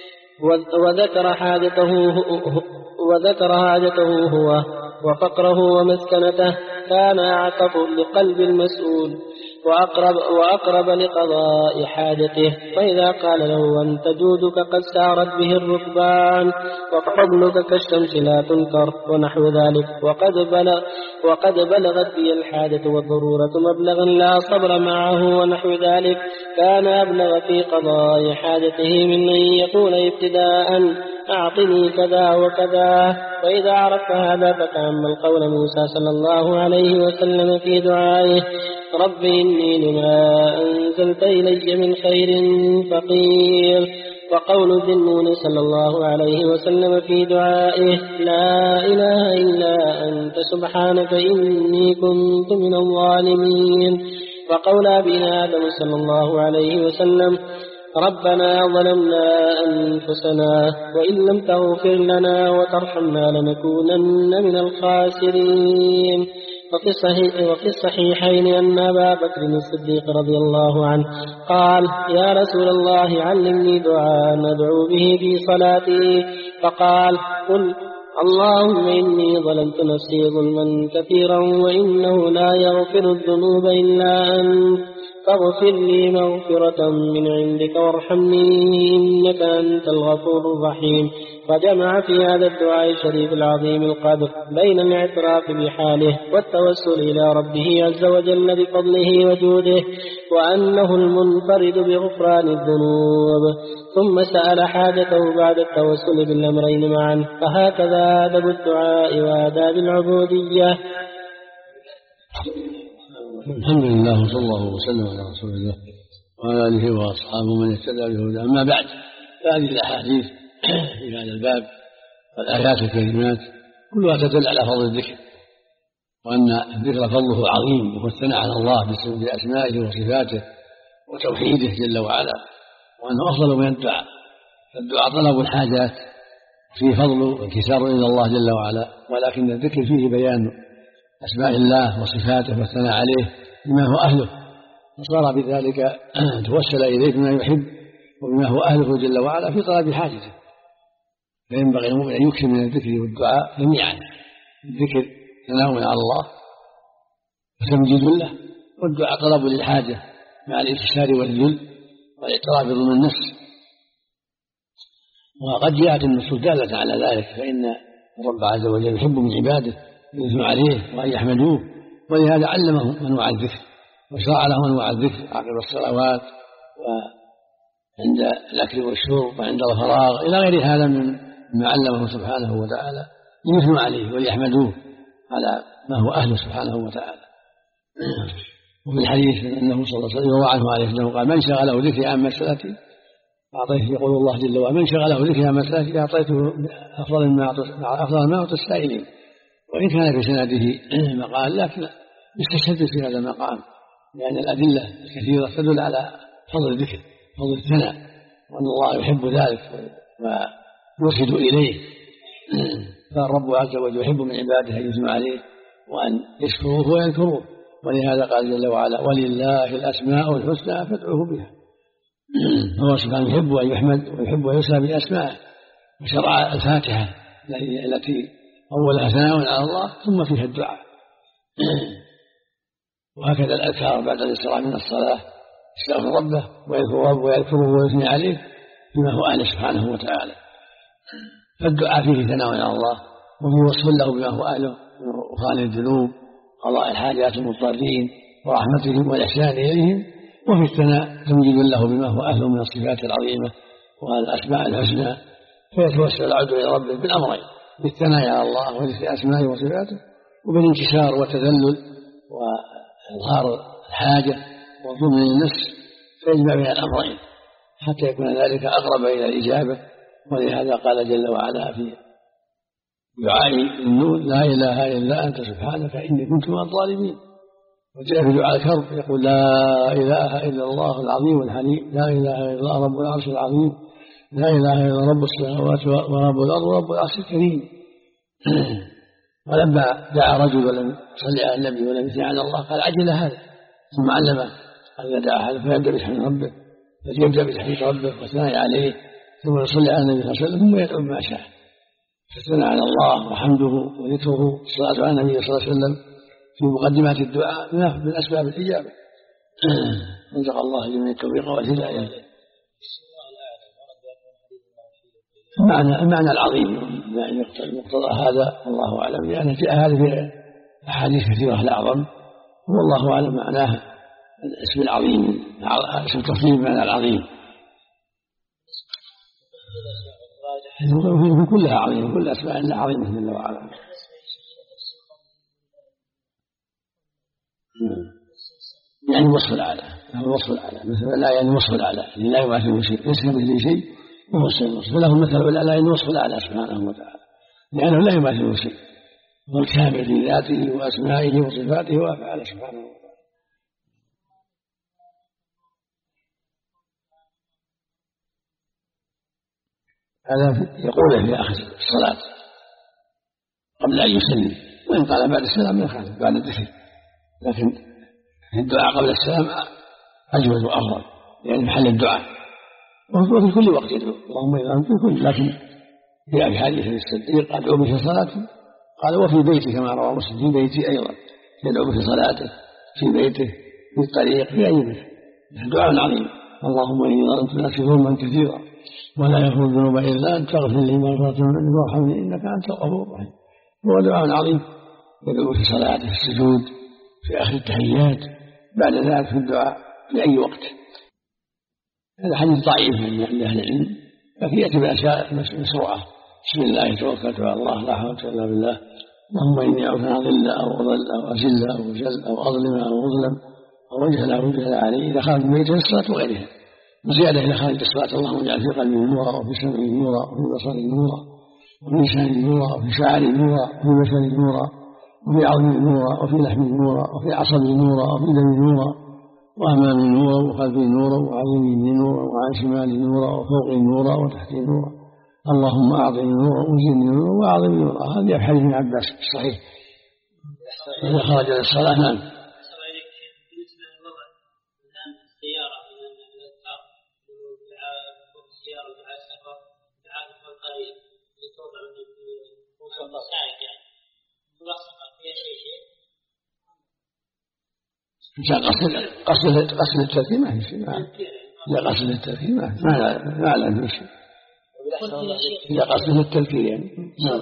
وذكر حاجته وذكر حاجته هو وفقره ومسكنته كان أعطف لقلب المسؤول وأقرب, وأقرب لقضاء حاجته. فإذا قال له أنت جودك قد سارت به الركبان وفضلك كالشمس لا تنكر ونحو ذلك وقد, بلغ وقد بلغت بي الحاجة والضرورة مبلغا لا صبر معه ونحو ذلك كان أبلغ في قضاء حاجته من أن يقول ابتداء أعطني كذا وكذا. وإذا عرفت هذا فتأمل قول موسى صلى الله عليه وسلم في دعائه رب إني لما أنزلت إلي من خير فقير وقول ذي النون صلى الله عليه وسلم في دعائه لا إله إلا أنت سبحانك إني كنت من الظالمين وقول أبينا آدم صلى الله عليه وسلم ربنا ظلمنا أنفسنا وإن لم تغفر لنا وترحمنا لنكونن من الخاسرين. وفي الصحيح وفي الصحيحين أن أبا بكر الصديق رضي الله عنه قال يا رسول الله علمني دعاء ندعو به في صلاتي فقال قل اللهم إني ظلمت نفسي ظلما كثيرا وإنه لا يغفر الذنوب إلا أنت فاغفر لي مغفرة من عندك وارحمني إنك أنت الغفور الرحيم. فجمع في هذا الدعاء الشريف العظيم القدر بين الاعتراف بحاله والتوسل إلى ربه عز وجل بفضله وجوده وأنه المنفرد بغفران الذنوب ثم سأل حاجته بعد التوسل بالأمرين معا. فهكذا آداب الدعاء وآداب العبودية. الحمد لله وصلى الله وسلم على رسول الله وعلى آله وأصحابه من اهتدى بهداه. أما بعد فهذه الأحاديث في هذا الباب والآيات الكريمات كلها تدل على فضل الذكر وأن الذكر فضله عظيم والثناء على الله بأسمائه وصفاته وتوحيده جل وعلا وأنه أفضل من الدعاء. فالدعاء طلب الحاجات فيه فضل وانكسار إلى الله جل وعلا ولكن الذكر فيه بيان أسماء الله وصفاته والثناء عليه بما هو أهله وصار بذلك توسل إليه بما يحب وبما هو أهله جل وعلا في طلب حاجته. فينبغي المؤمن أن يكثر من الذكر والدعاء جميعا. الذكر ثناء على الله وتمجيد له والدعاء طلب للحاجة مع الانكسار والذل والاعتراف بظلم النفس. وقد جاءت النصوص دالة على ذلك فإن الرب عز وجل يحب من عباده يثنوا عليه وأن يحمدوه ولهذا علمهم أنواع الذكر وشرع لهم أنواع الذكر عقب الصلوات وعند الأكل والشرب وعند الفراغ إلى غير هذا مما علمه سبحانه وتعالى يثنوا عليه وليحمدوه على ما هو أهله سبحانه وتعالى. وفي الحديث أنه صلى الله عليه وسلم وعنه عليه السلام قال من شغله ذكري عن مسألتي أعطيته يقول الله جل وعلا من شغله ذكري عن مسألتي أعطيته أفضل ما أفضل ما أعطى السائلين. وإن كان في سنده مقال لكن يستشهد في هذا المقام لأن الأدلة الكثيرة تدل على فضل الذكر فضل الثناء وأن الله يحب ذلك ويرشد إليه. فالرب عز وجل يحب من عباده أن يثنوا عليه وأن يشكروه ويذكروه ولهذا قال جل وعلا ولله الأسماء الحسنى فادعوه بها. هو سبحانه يحب أن يحمد ويحب أن يسمى بأسمائه وشرع الفاتحة التي أولها ثناء على الله ثم فيها الدعاء. وهكذا الأذكار بعد الإسراء من الصلاة يستغفر ربه ويذكر ربه ويذكره ويثني عليه بما هو أهله سبحانه وتعالى. فالدعاء فيه ثناء على الله وفيه وصف له بما هو أهله من غفران الذنوب قضاء الحاجات المضطرين ورحمتهم والإحسان إليهم وفي الثناء تمجيد له بما هو أهله من الصفات العظيمة والأسماء الحسنى فيتوسل العبد إلى ربه بالأمرين بالثناء على الله وذكر أسمائه وصفاته وبالانكسار والتذلل وإظهار الحاجة وظلم النفس فيجمع بين الأمرين حتى يكون ذلك أقرب إلى الإجابة. ولهذا قال جل وعلا في دعاء النون: لا إله إلا أنت سبحانك إني كنت من الظالمين. وجاء في دعاء الكرب يقول: لا إله إلا الله العظيم الحليم، لا إله إلا الله رب العرش العظيم، لا إله إلا رب السماوات ورب الأرض ورب العرش الكريم. ولما دعا رجل ولم يصلي على النبي ولم يثني على الله قال: عجل هذا. ثم علمه قال: إذا دعا أحد فيبدأ بحمد ربه، فليبدأ بتحميد ربه والثناء عليه، ثم يصلي على النبي صلى الله عليه وسلم، ثم يدعو بما شاء. فالثناء على الله وحمده وذكره الصلاة على النبي صلى الله عليه وسلم في مقدمات الدعاء من أسباب الإجابة. رزق الله جميع التوفيق والهداية. المعنى المعنى العظيم يعني مقتضى هذا الله أعلم، لأن جاء هذا في أحاديث كثيرة الأعظم، والله أعلم معناه الاسم العظيم، اسم التفضيل بمعنى العظيم. كلها عظيمة، كل أسماء الله عظيمة جل وعلا. يعني وصف الأعلى، هو وصف الأعلى، مثل لا يعني وصف الأعلى لا يماثله شيء، ليس كمثله شيء وهو السميع البصير، فله المثل الأعلى يعني وصف الأعلى سبحانه وتعالى، لأنه لا يماثله شيء، هو الكامل في ذاته وأسمائه وصفاته وأفعاله سبحانه وتعالى. هذا يقوله في آخر الصلاة قبل أن يسلم، وإن قال بعد السلام من خالف بعد الذكر، لكن الدعاء قبل السلام أجوز وأفضل، يعني محل الدعاء، وفي كل وقت يدعو اللهم إذا في كل، لكن جاء في حديث الصديق: أدعو به في صلاته، قال وفي بيتي، كما روى مسلم في بيتي أيضا، يدعو به في صلاته في بيته في الطريق في أي بيت. دعاء عظيم: اللهم إني ظلمت نفسي ظلما كثيرا ولا يغفر الذنوب إلا أنت، فاغفر لي ما غفرت من ذنبي وارحمني إنك أنت الغفور الرحيم. هو دعاء عظيم يدعو في صلاته في السجود في آخر التحيات، بعد ذلك في الدعاء في أي وقت. هذا حديث ضعيف من أهل العلم، لكن يأتي بأشياء مشروعة: بسم الله توكلت على الله لا حول ولا قوة إلا بالله، اللهم إني أعوذ أن أضل أو أضل أو أزل أو أجل أو أظلم أو أظلم أو أجهل أو أجهل عليه إذا خرج من بيته الصلاة وغيرها. وزيادة إذا خرج الصلاة: اللهم اجعل في قلبي نورا وفي سمعي نورا وفي بصري نورا وفي لساني نورا وفي شعري نورا وفي بشري نورا وفي عظمي نورا وفي لحمي نورا وفي عصبي نورا وفي دمي نورا وأمامي نورا وخلفي نورا وعن يميني نورا وعن شمالي نورا وفوقي نورا وتحتي نورا، اللهم أعطني نورا وزدني نورا وأعظمني نورا. هذه في حديث ابن عباس الصحيح إذا خرج للصلاة. نعم. قصد قصد التركيب ما في شيء، لا قصد التركيب ما ما لا في شيء، إذا قصد التركيب يعني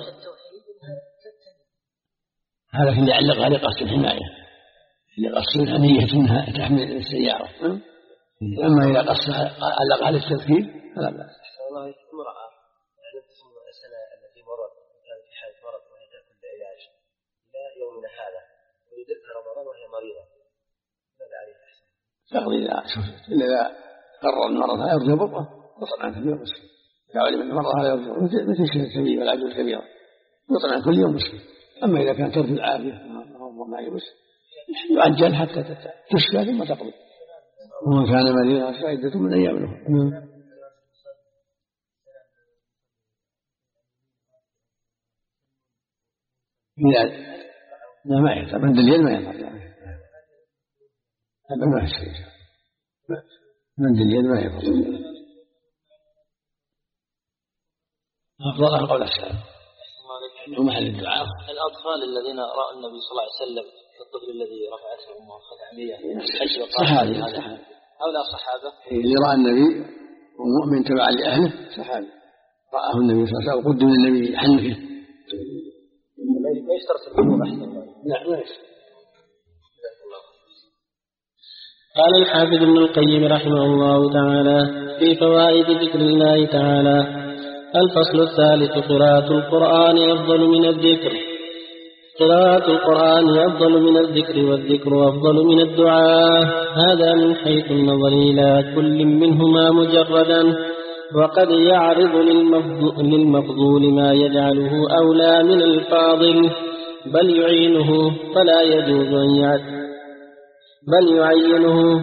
هذا اللي يعلق عليه قصد الحماية، اللي قصد الحمية إنها تحمل السيارة. أما إذا قصد علق على التركيب فلا بأس. الله امرأة السنة التي مرت كانت في حالة مرض وهي تأكل العلاج إلى يومنا هذا ويدركها رمضان وهي مريضة، ماذا عليها أحسن؟ تقضي إذا شفت إلا إذا قرر المرض هذا يرجع بطه يطعم كل يوم مسكين، إذا علم أن المرض هذا يرجع مثل الشيء الكبير والعجل الكبيرة يطعم كل يوم مسكين. أما إذا كان ترجو العافية ما يبس يعجل حتى تشفى ثم تقضي، ومن كان مريضا فعدة من أيام أخرى. لا ما يحتاج من اليد ما يحتاج، هذا ما يحتاج من اليد ما يحتاج. أفضل قول السلام ومحل الدعاء. الأطفال الذين رأوا النبي صلى الله عليه وسلم الطفل الذي رفعته أمه خدعمية الحج صحابي هؤلاء صحابة اللي رأى النبي ومؤمن تبع لأهله صحابي رآه النبي صلى الله عليه وسلم قدم النبي حنفه ما يشترط الحضور أحسن. لا ما يشترط. قال الحافظ ابن القيم رحمه الله تعالى في فوائد ذكر الله تعالى: الفصل الثالث: قراءة القرآن أفضل من الذكر. قراءة القرآن أفضل من الذكر والذكر أفضل من الدعاء. هذا من حيث النظر إلى كل منهما مجردا، وقد يعرض للمفضول ما يجعله أولى من الفاضل، بل يعينه فلا يجوز أن يعد بل يعينه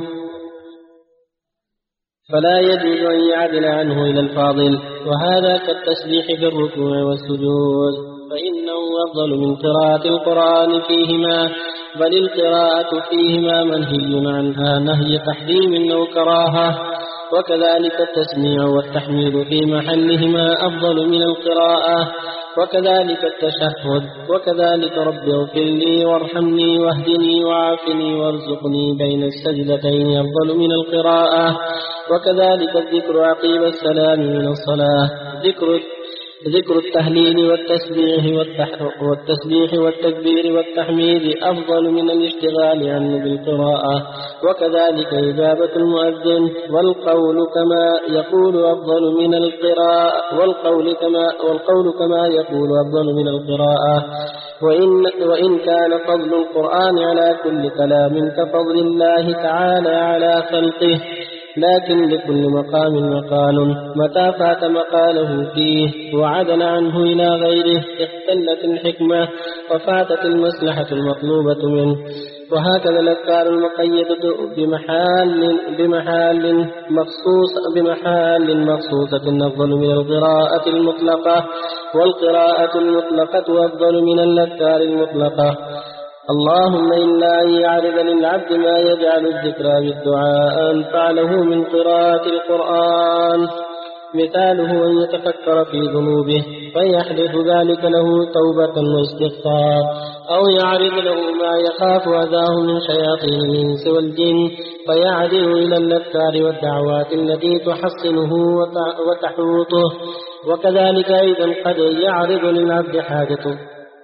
فلا يجوز أن يعدل عنه إلى الفاضل. وهذا كالتسبيح في الركوع والسجود، فإنه أفضل من قراءة القرآن فيهما، بل القراءة فيهما منهي عنها نهي تحريم أو كراهة. وكذلك التسميع والتحميد في محلهما أفضل من القراءة، وكذلك التشهد، وكذلك رب اغفر لي وارحمني واهدني وعافني وارزقني بين السجدتين أفضل من القراءة. وكذلك الذكر عقيب السلام من الصلاة، ذكر ذكر التهليل والتسبيح والتسبيح والتكبير والتحميد أفضل من الاشتغال عنه بالقراءة. وكذلك إجابة المؤذن، والقول كما يقول أفضل من القراءة والقول كما والقول كما يقول أفضل من القراءة. وإن وإن كان فضل القرآن على كل كلام كفضل الله تعالى على خلقه، لكن لكل مقام مقال، متى فات مقاله فيه وعدل عنه إلى غيره اختلت الحكمة وفاتت المصلحة المطلوبة منه. وهكذا الأذكار المقيدة بمحال بمحال مخصوص بمحال مخصوصة أفضل من القراءة المطلقة، والقراءة المطلقة أفضل من الأذكار المطلقة. اللهم إلا أن يعرض للعبد ما يجعل الذكر بالدعاء أنفع له من قراءة القرآن، مثاله أن يتفكر في ذنوبه فيحدث ذلك له توبة واستغفار، أو يعرض له ما يخاف أذاه من شياطين الإنس والجن فيعدل إلى الأذكار والدعوات التي تحصنه وتحوطه. وكذلك أيضا قد يعرض للعبد حاجته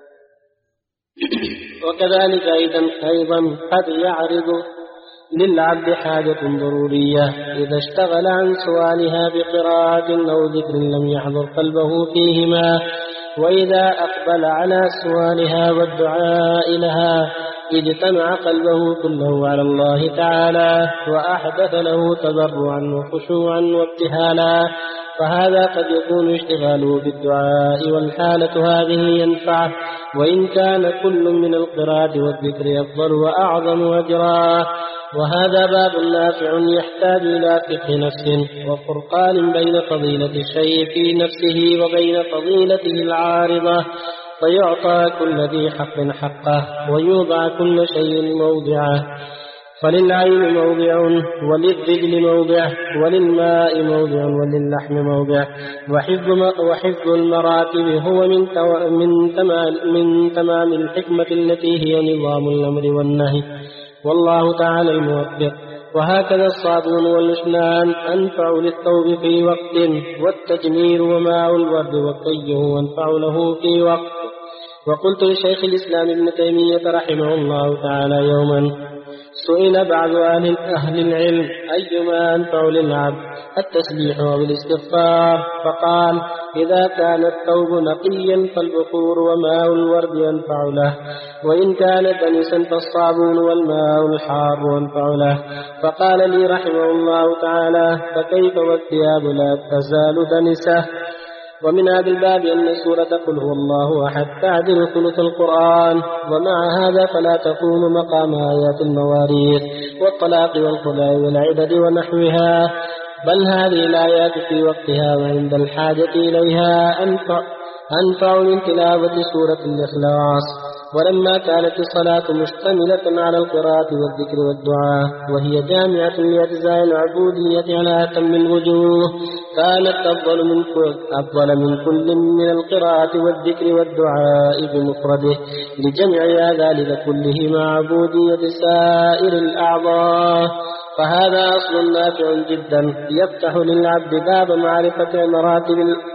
وكذلك أيضا أيضا قد يعرض للعبد حاجة ضرورية إذا اشتغل عن سؤالها بقراءة أو ذكر لم يحضر قلبه فيهما، وإذا أقبل على سؤالها والدعاء لها اجتمع قلبه كله على الله تعالى وأحدث له تضرعا وخشوعا وابتهالا، فهذا قد يكون اشتغاله بالدعاء والحالة هذه ينفعه، وإن كان كل من القراءة والذكر أفضل وأعظم أجرا. وهذا باب نافع يحتاج إلى فقه نفس وفرقان بين فضيلة الشيء في نفسه وبين فضيلته العارضة، فيعطى كل ذي حق حقه ويوضع كل شيء موضعه. فللعين موضع وللرجل موضع وللماء موضع وللحم موضع، وحفظ وحفظ المراتب هو من من تمام من تمام الحكمة التي هي نظام الأمر والنهي، والله تعالى الموفق. وهكذا الصابون والأسنان أنفع للثوب في وقت، والتجميل وماء الورد والطيه أنفع له في وقت. وقلت لشيخ الإسلام ابن تيمية رحمه الله تعالى يوما، سئل بعض أهل, أهل العلم أيما أنفع للعبد التسبيح والاستغفار، فقال إذا كان الثوب نقيا فالبخور وماء الورد أنفع له، وإن كان دنسا فالصابون والماء الحار أنفع له. فقال لي رحمه الله تعالى فكيف والثياب لا تزال دنسة؟ ومن هذا الباب أن سورة قل هو الله أحد تعدل ثلث القرآن، ومع هذا فلا تقوم مقام آيات المواريث والطلاق والخلاء والعدد ونحوها، بل هذه الآيات في وقتها وعند الحاجة إليها أنفع, أنفع من تلاوة سورة الإخلاص. ولما كانت الصلاة مشتملة على القراءة والذكر والدعاء وهي جامعة لأجزاء العبودية على أتم الوجوه، كانت أفضل من كل, أفضل من كل من القراءة والذكر والدعاء بمفرده لجمع ذلك كله مع عبودية سائر الأعضاء. فهذا أصل نافع جدا يفتح للعبد باب معرفة مراتب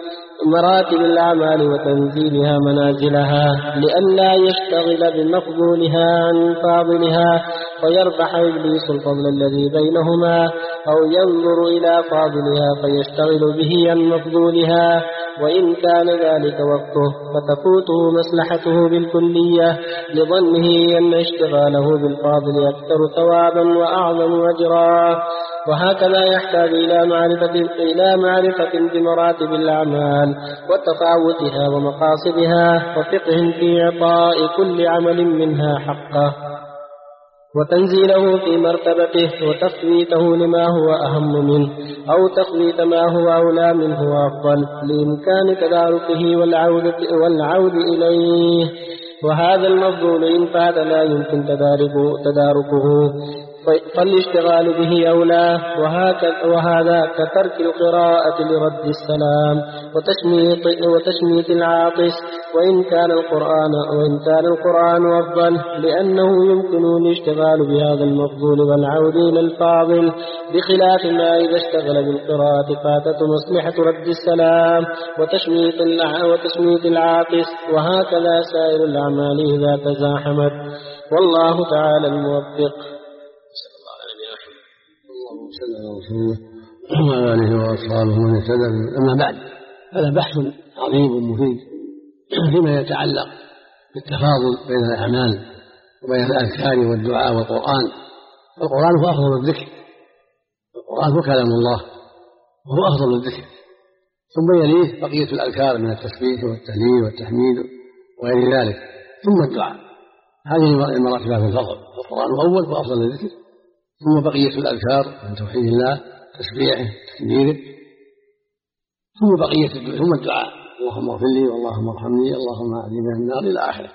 مراتب الأعمال وتنزيلها منازلها، لئلا يشتغل بمفضولها عن فاضلها فيربح إبليس الفضل الذي بينهما، أو ينظر إلى فاضلها فيشتغل به عن مفضولها وإن كان ذلك وقته فتفوته مصلحته بالكلية لظنه أن اشتغاله بالفاضل أكثر ثوابا وأعظم أجرا. وهكذا يحتاج إلى معرفة إلى معرفة بمراتب الأعمال وتفاوتها ومقاصدها وفقه في إعطاء كل عمل منها حقه وتنزيله في مرتبته وتفويته لما هو أهم منه أو تفويت ما هو أولى منه وأفضل لإمكان تداركه والعود, والعود إليه. وهذا المفضول إن فات لا يمكن تداركه, تداركه فالاشتغال به أولى. وهذا كترك القراءة لرد السلام وتشميت, وتشميت العاطس وإن كان القرآن وإن كان القرآن أفضل لأنه يمكن الاشتغال بهذا المفضول والعود إلى الفاضل بخلاف ما إذا اشتغل بالقراءة فاتت مصلحة رد السلام وتشميت وتشميت العاطس. وهكذا سائر الأعمال إذا تزاحمت. والله تعالى الموفق. وعلى آله وأصحابه ومن اهتدى. أما بعد هذا بحث عظيم ومفيد فيما يتعلق بالتفاضل بين الأعمال وبين الأذكار والدعاء والقرآن. القرآن هو أفضل الذكر، القرآن هو كلام الله وهو أفضل الذكر، ثم يليه بقية الأذكار من التسبيح والتهليل والتحميد وغير ذلك، ثم الدعاء. هذه المراتب في الفضل. القرآن أول وأفضل الذكر، ثم بقية الأذكار من توحيد الله تسبيحه تكبيره، ثم بقية ثم الدعاء اللهم اغفر لي واللهم ارحمني اللهم اهدني من النار إلى آخره.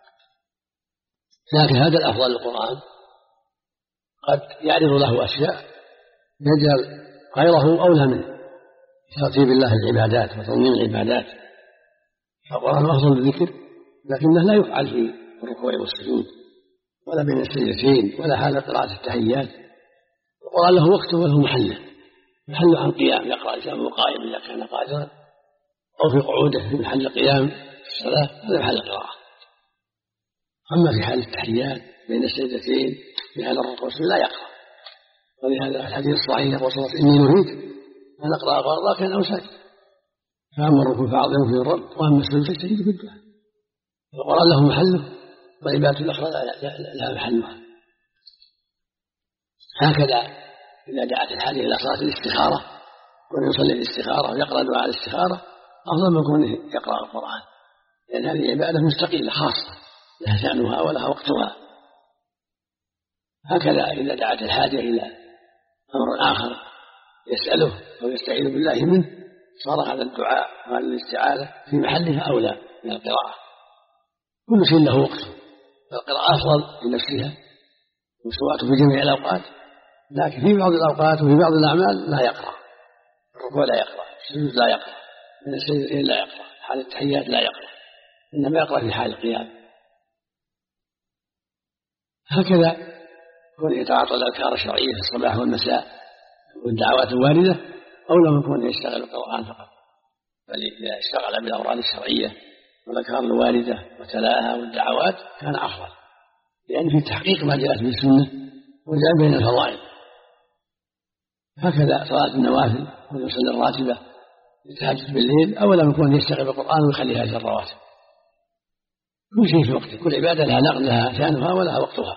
لكن هذا الأفضل القرآن قد يعرض له أشياء يجعل غيره أولى منه في ترتيب الله العبادات وتنظيم العبادات. القرآن أفضل الذكر لكنه لا يفعل في الركوع والسجود ولا بين السجدتين ولا حال قراءة التحيات. القرآن له وقته وله محله، محله عن قيام يقرأ الإنسان قائم إذا كان قادرا، أو في قعوده في محل قيام الصلاة هذا محل قراءة. أما في حال التحيات بين السجدتين في حال الركوع لا يقرأ. ولهذا الحديث الصحيح يقول صلى الله عليه وسلم إني نهيت أن أقرأ غير راكعا أو ساجدا، فأما الركوع فأعظمه في الرب وأما السجود فاجتهدوا في الدعاء. القرآن له محله والعبادة الأخرى لها محلها. هكذا إذا دعت الحاجة إلى صلاة الاستخارة وأن يصلي الاستخارة ويقرأ دعاء الاستخارة أفضل من كونه يقرأ القرآن، لأن هذه عبادة مستقلة خاصة لها شأنها ولها وقتها. هكذا إذا دعت الحاجة إلى أمر آخر يسأله أو يستعيذ بالله منه صار هذا الدعاء وهذه الاستعاذة في محلها أولى من القراءة. كل شيء له وقته، القراءة أفضل لنفسها وسواء في جميع الأوقات، لكن في بعض الأوقات وفي بعض الأعمال لا يقرأ. الركوع لا يقرأ، السجود لا يقرأ، من السجدتين لا يقرأ، حال التحيات لا يقرأ، إنما يقرأ في حال القيام. هكذا كون يتعاطى الأذكار الشرعية في الصباح والمساء والدعوات الواردة أولى من كون يشتغل بالقرآن فقط، بل إذا اشتغل بالأوراد الشرعية والأذكار الواردة وتلاها والدعوات كان أفضل، لأن في تحقيق ما جاءت بالسنة وجاء بين الفضائل. هكذا صلاة النوافل والصلاة الراتبة يتهجد بالليل أولا من كون يشتغل بالقرآن ويخليها في الرواتب. كل شيء في وقته، كل عبادة لها نقل لها شأنها ولها وقتها.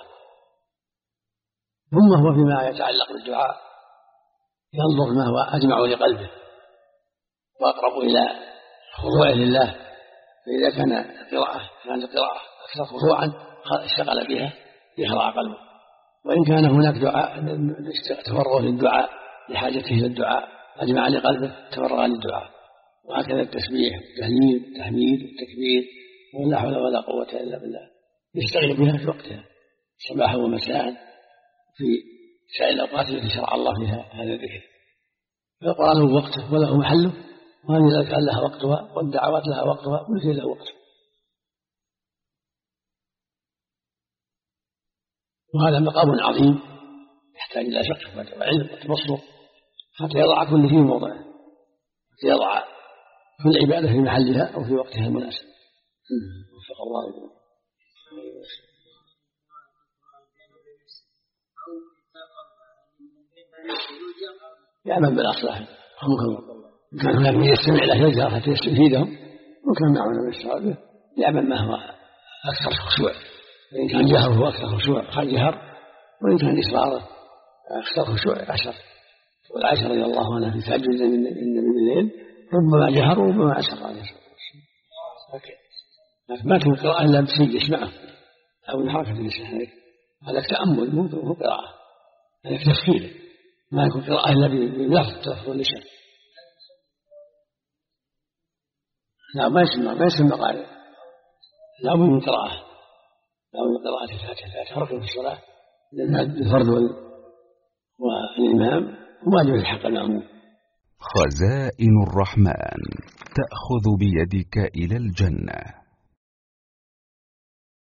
ثم هو فيما يتعلق بالدعاء ينظر ما هو أجمع لقلبه وأقرب إلى خضوعه لله، فإذا كان قراءة كانت القراءة أكثر خضوعا اشتغل بها يخضع قلبه، وإن كان هناك دعاء تفرغ للدعاء لحاجته إلى الدعاء أجمع لقلبه تفرغ للدعاء. وهكذا التسبيح والتهليل والتحميد والتكبير ولا حول ولا قوة إلا بالله يشتغل بها في وقتها صباحا ومساء في سائر الأوقات التي شرع الله فيها هذا الذكر. فالقرآن له وقته وله محله، وهذه الأذكار لها وقتها والدعوات لها وقتها، كل شيء له وقته. وهذا مقام عظيم يحتاج إلى فقه وعلم وتبصر حتى يضع كل شيء موضعه، حتى يضع كل عبادة في محلها أو في وقتها المناسب. وفق الله إليه. يعمل بالأصلاح كان هناك من يستمع له يجهر حتى يستفيدهم، وكان معه النبي صلى الله عليه وسلم يعمل ما هو أكثر خشوع، وإن كان جهره أكثر خشوع خل جهر، وإن كان إصراره أكثر خشوع عشر. والعائشة رضي الله عنها في تعجب النبي بالليل ربما جهر وربما أسر عليه الصلاة والسلام، لكن ما تكون قراءة إلا بشيء يسمعه أو من حركة اللسان، هذا تأمل مو قراءة، هذا تفكير، ما يكون قراءة إلا بلفظ اللسان. لا ما يسمع ما يسمع قارئ، لا بد من قراءة، لا بد من قراءة الفاتحة ركن في الصلاة للفرد والإمام وواجب الحق المأموم. خزائن الرحمن تأخذ بيدك إلى الجنة.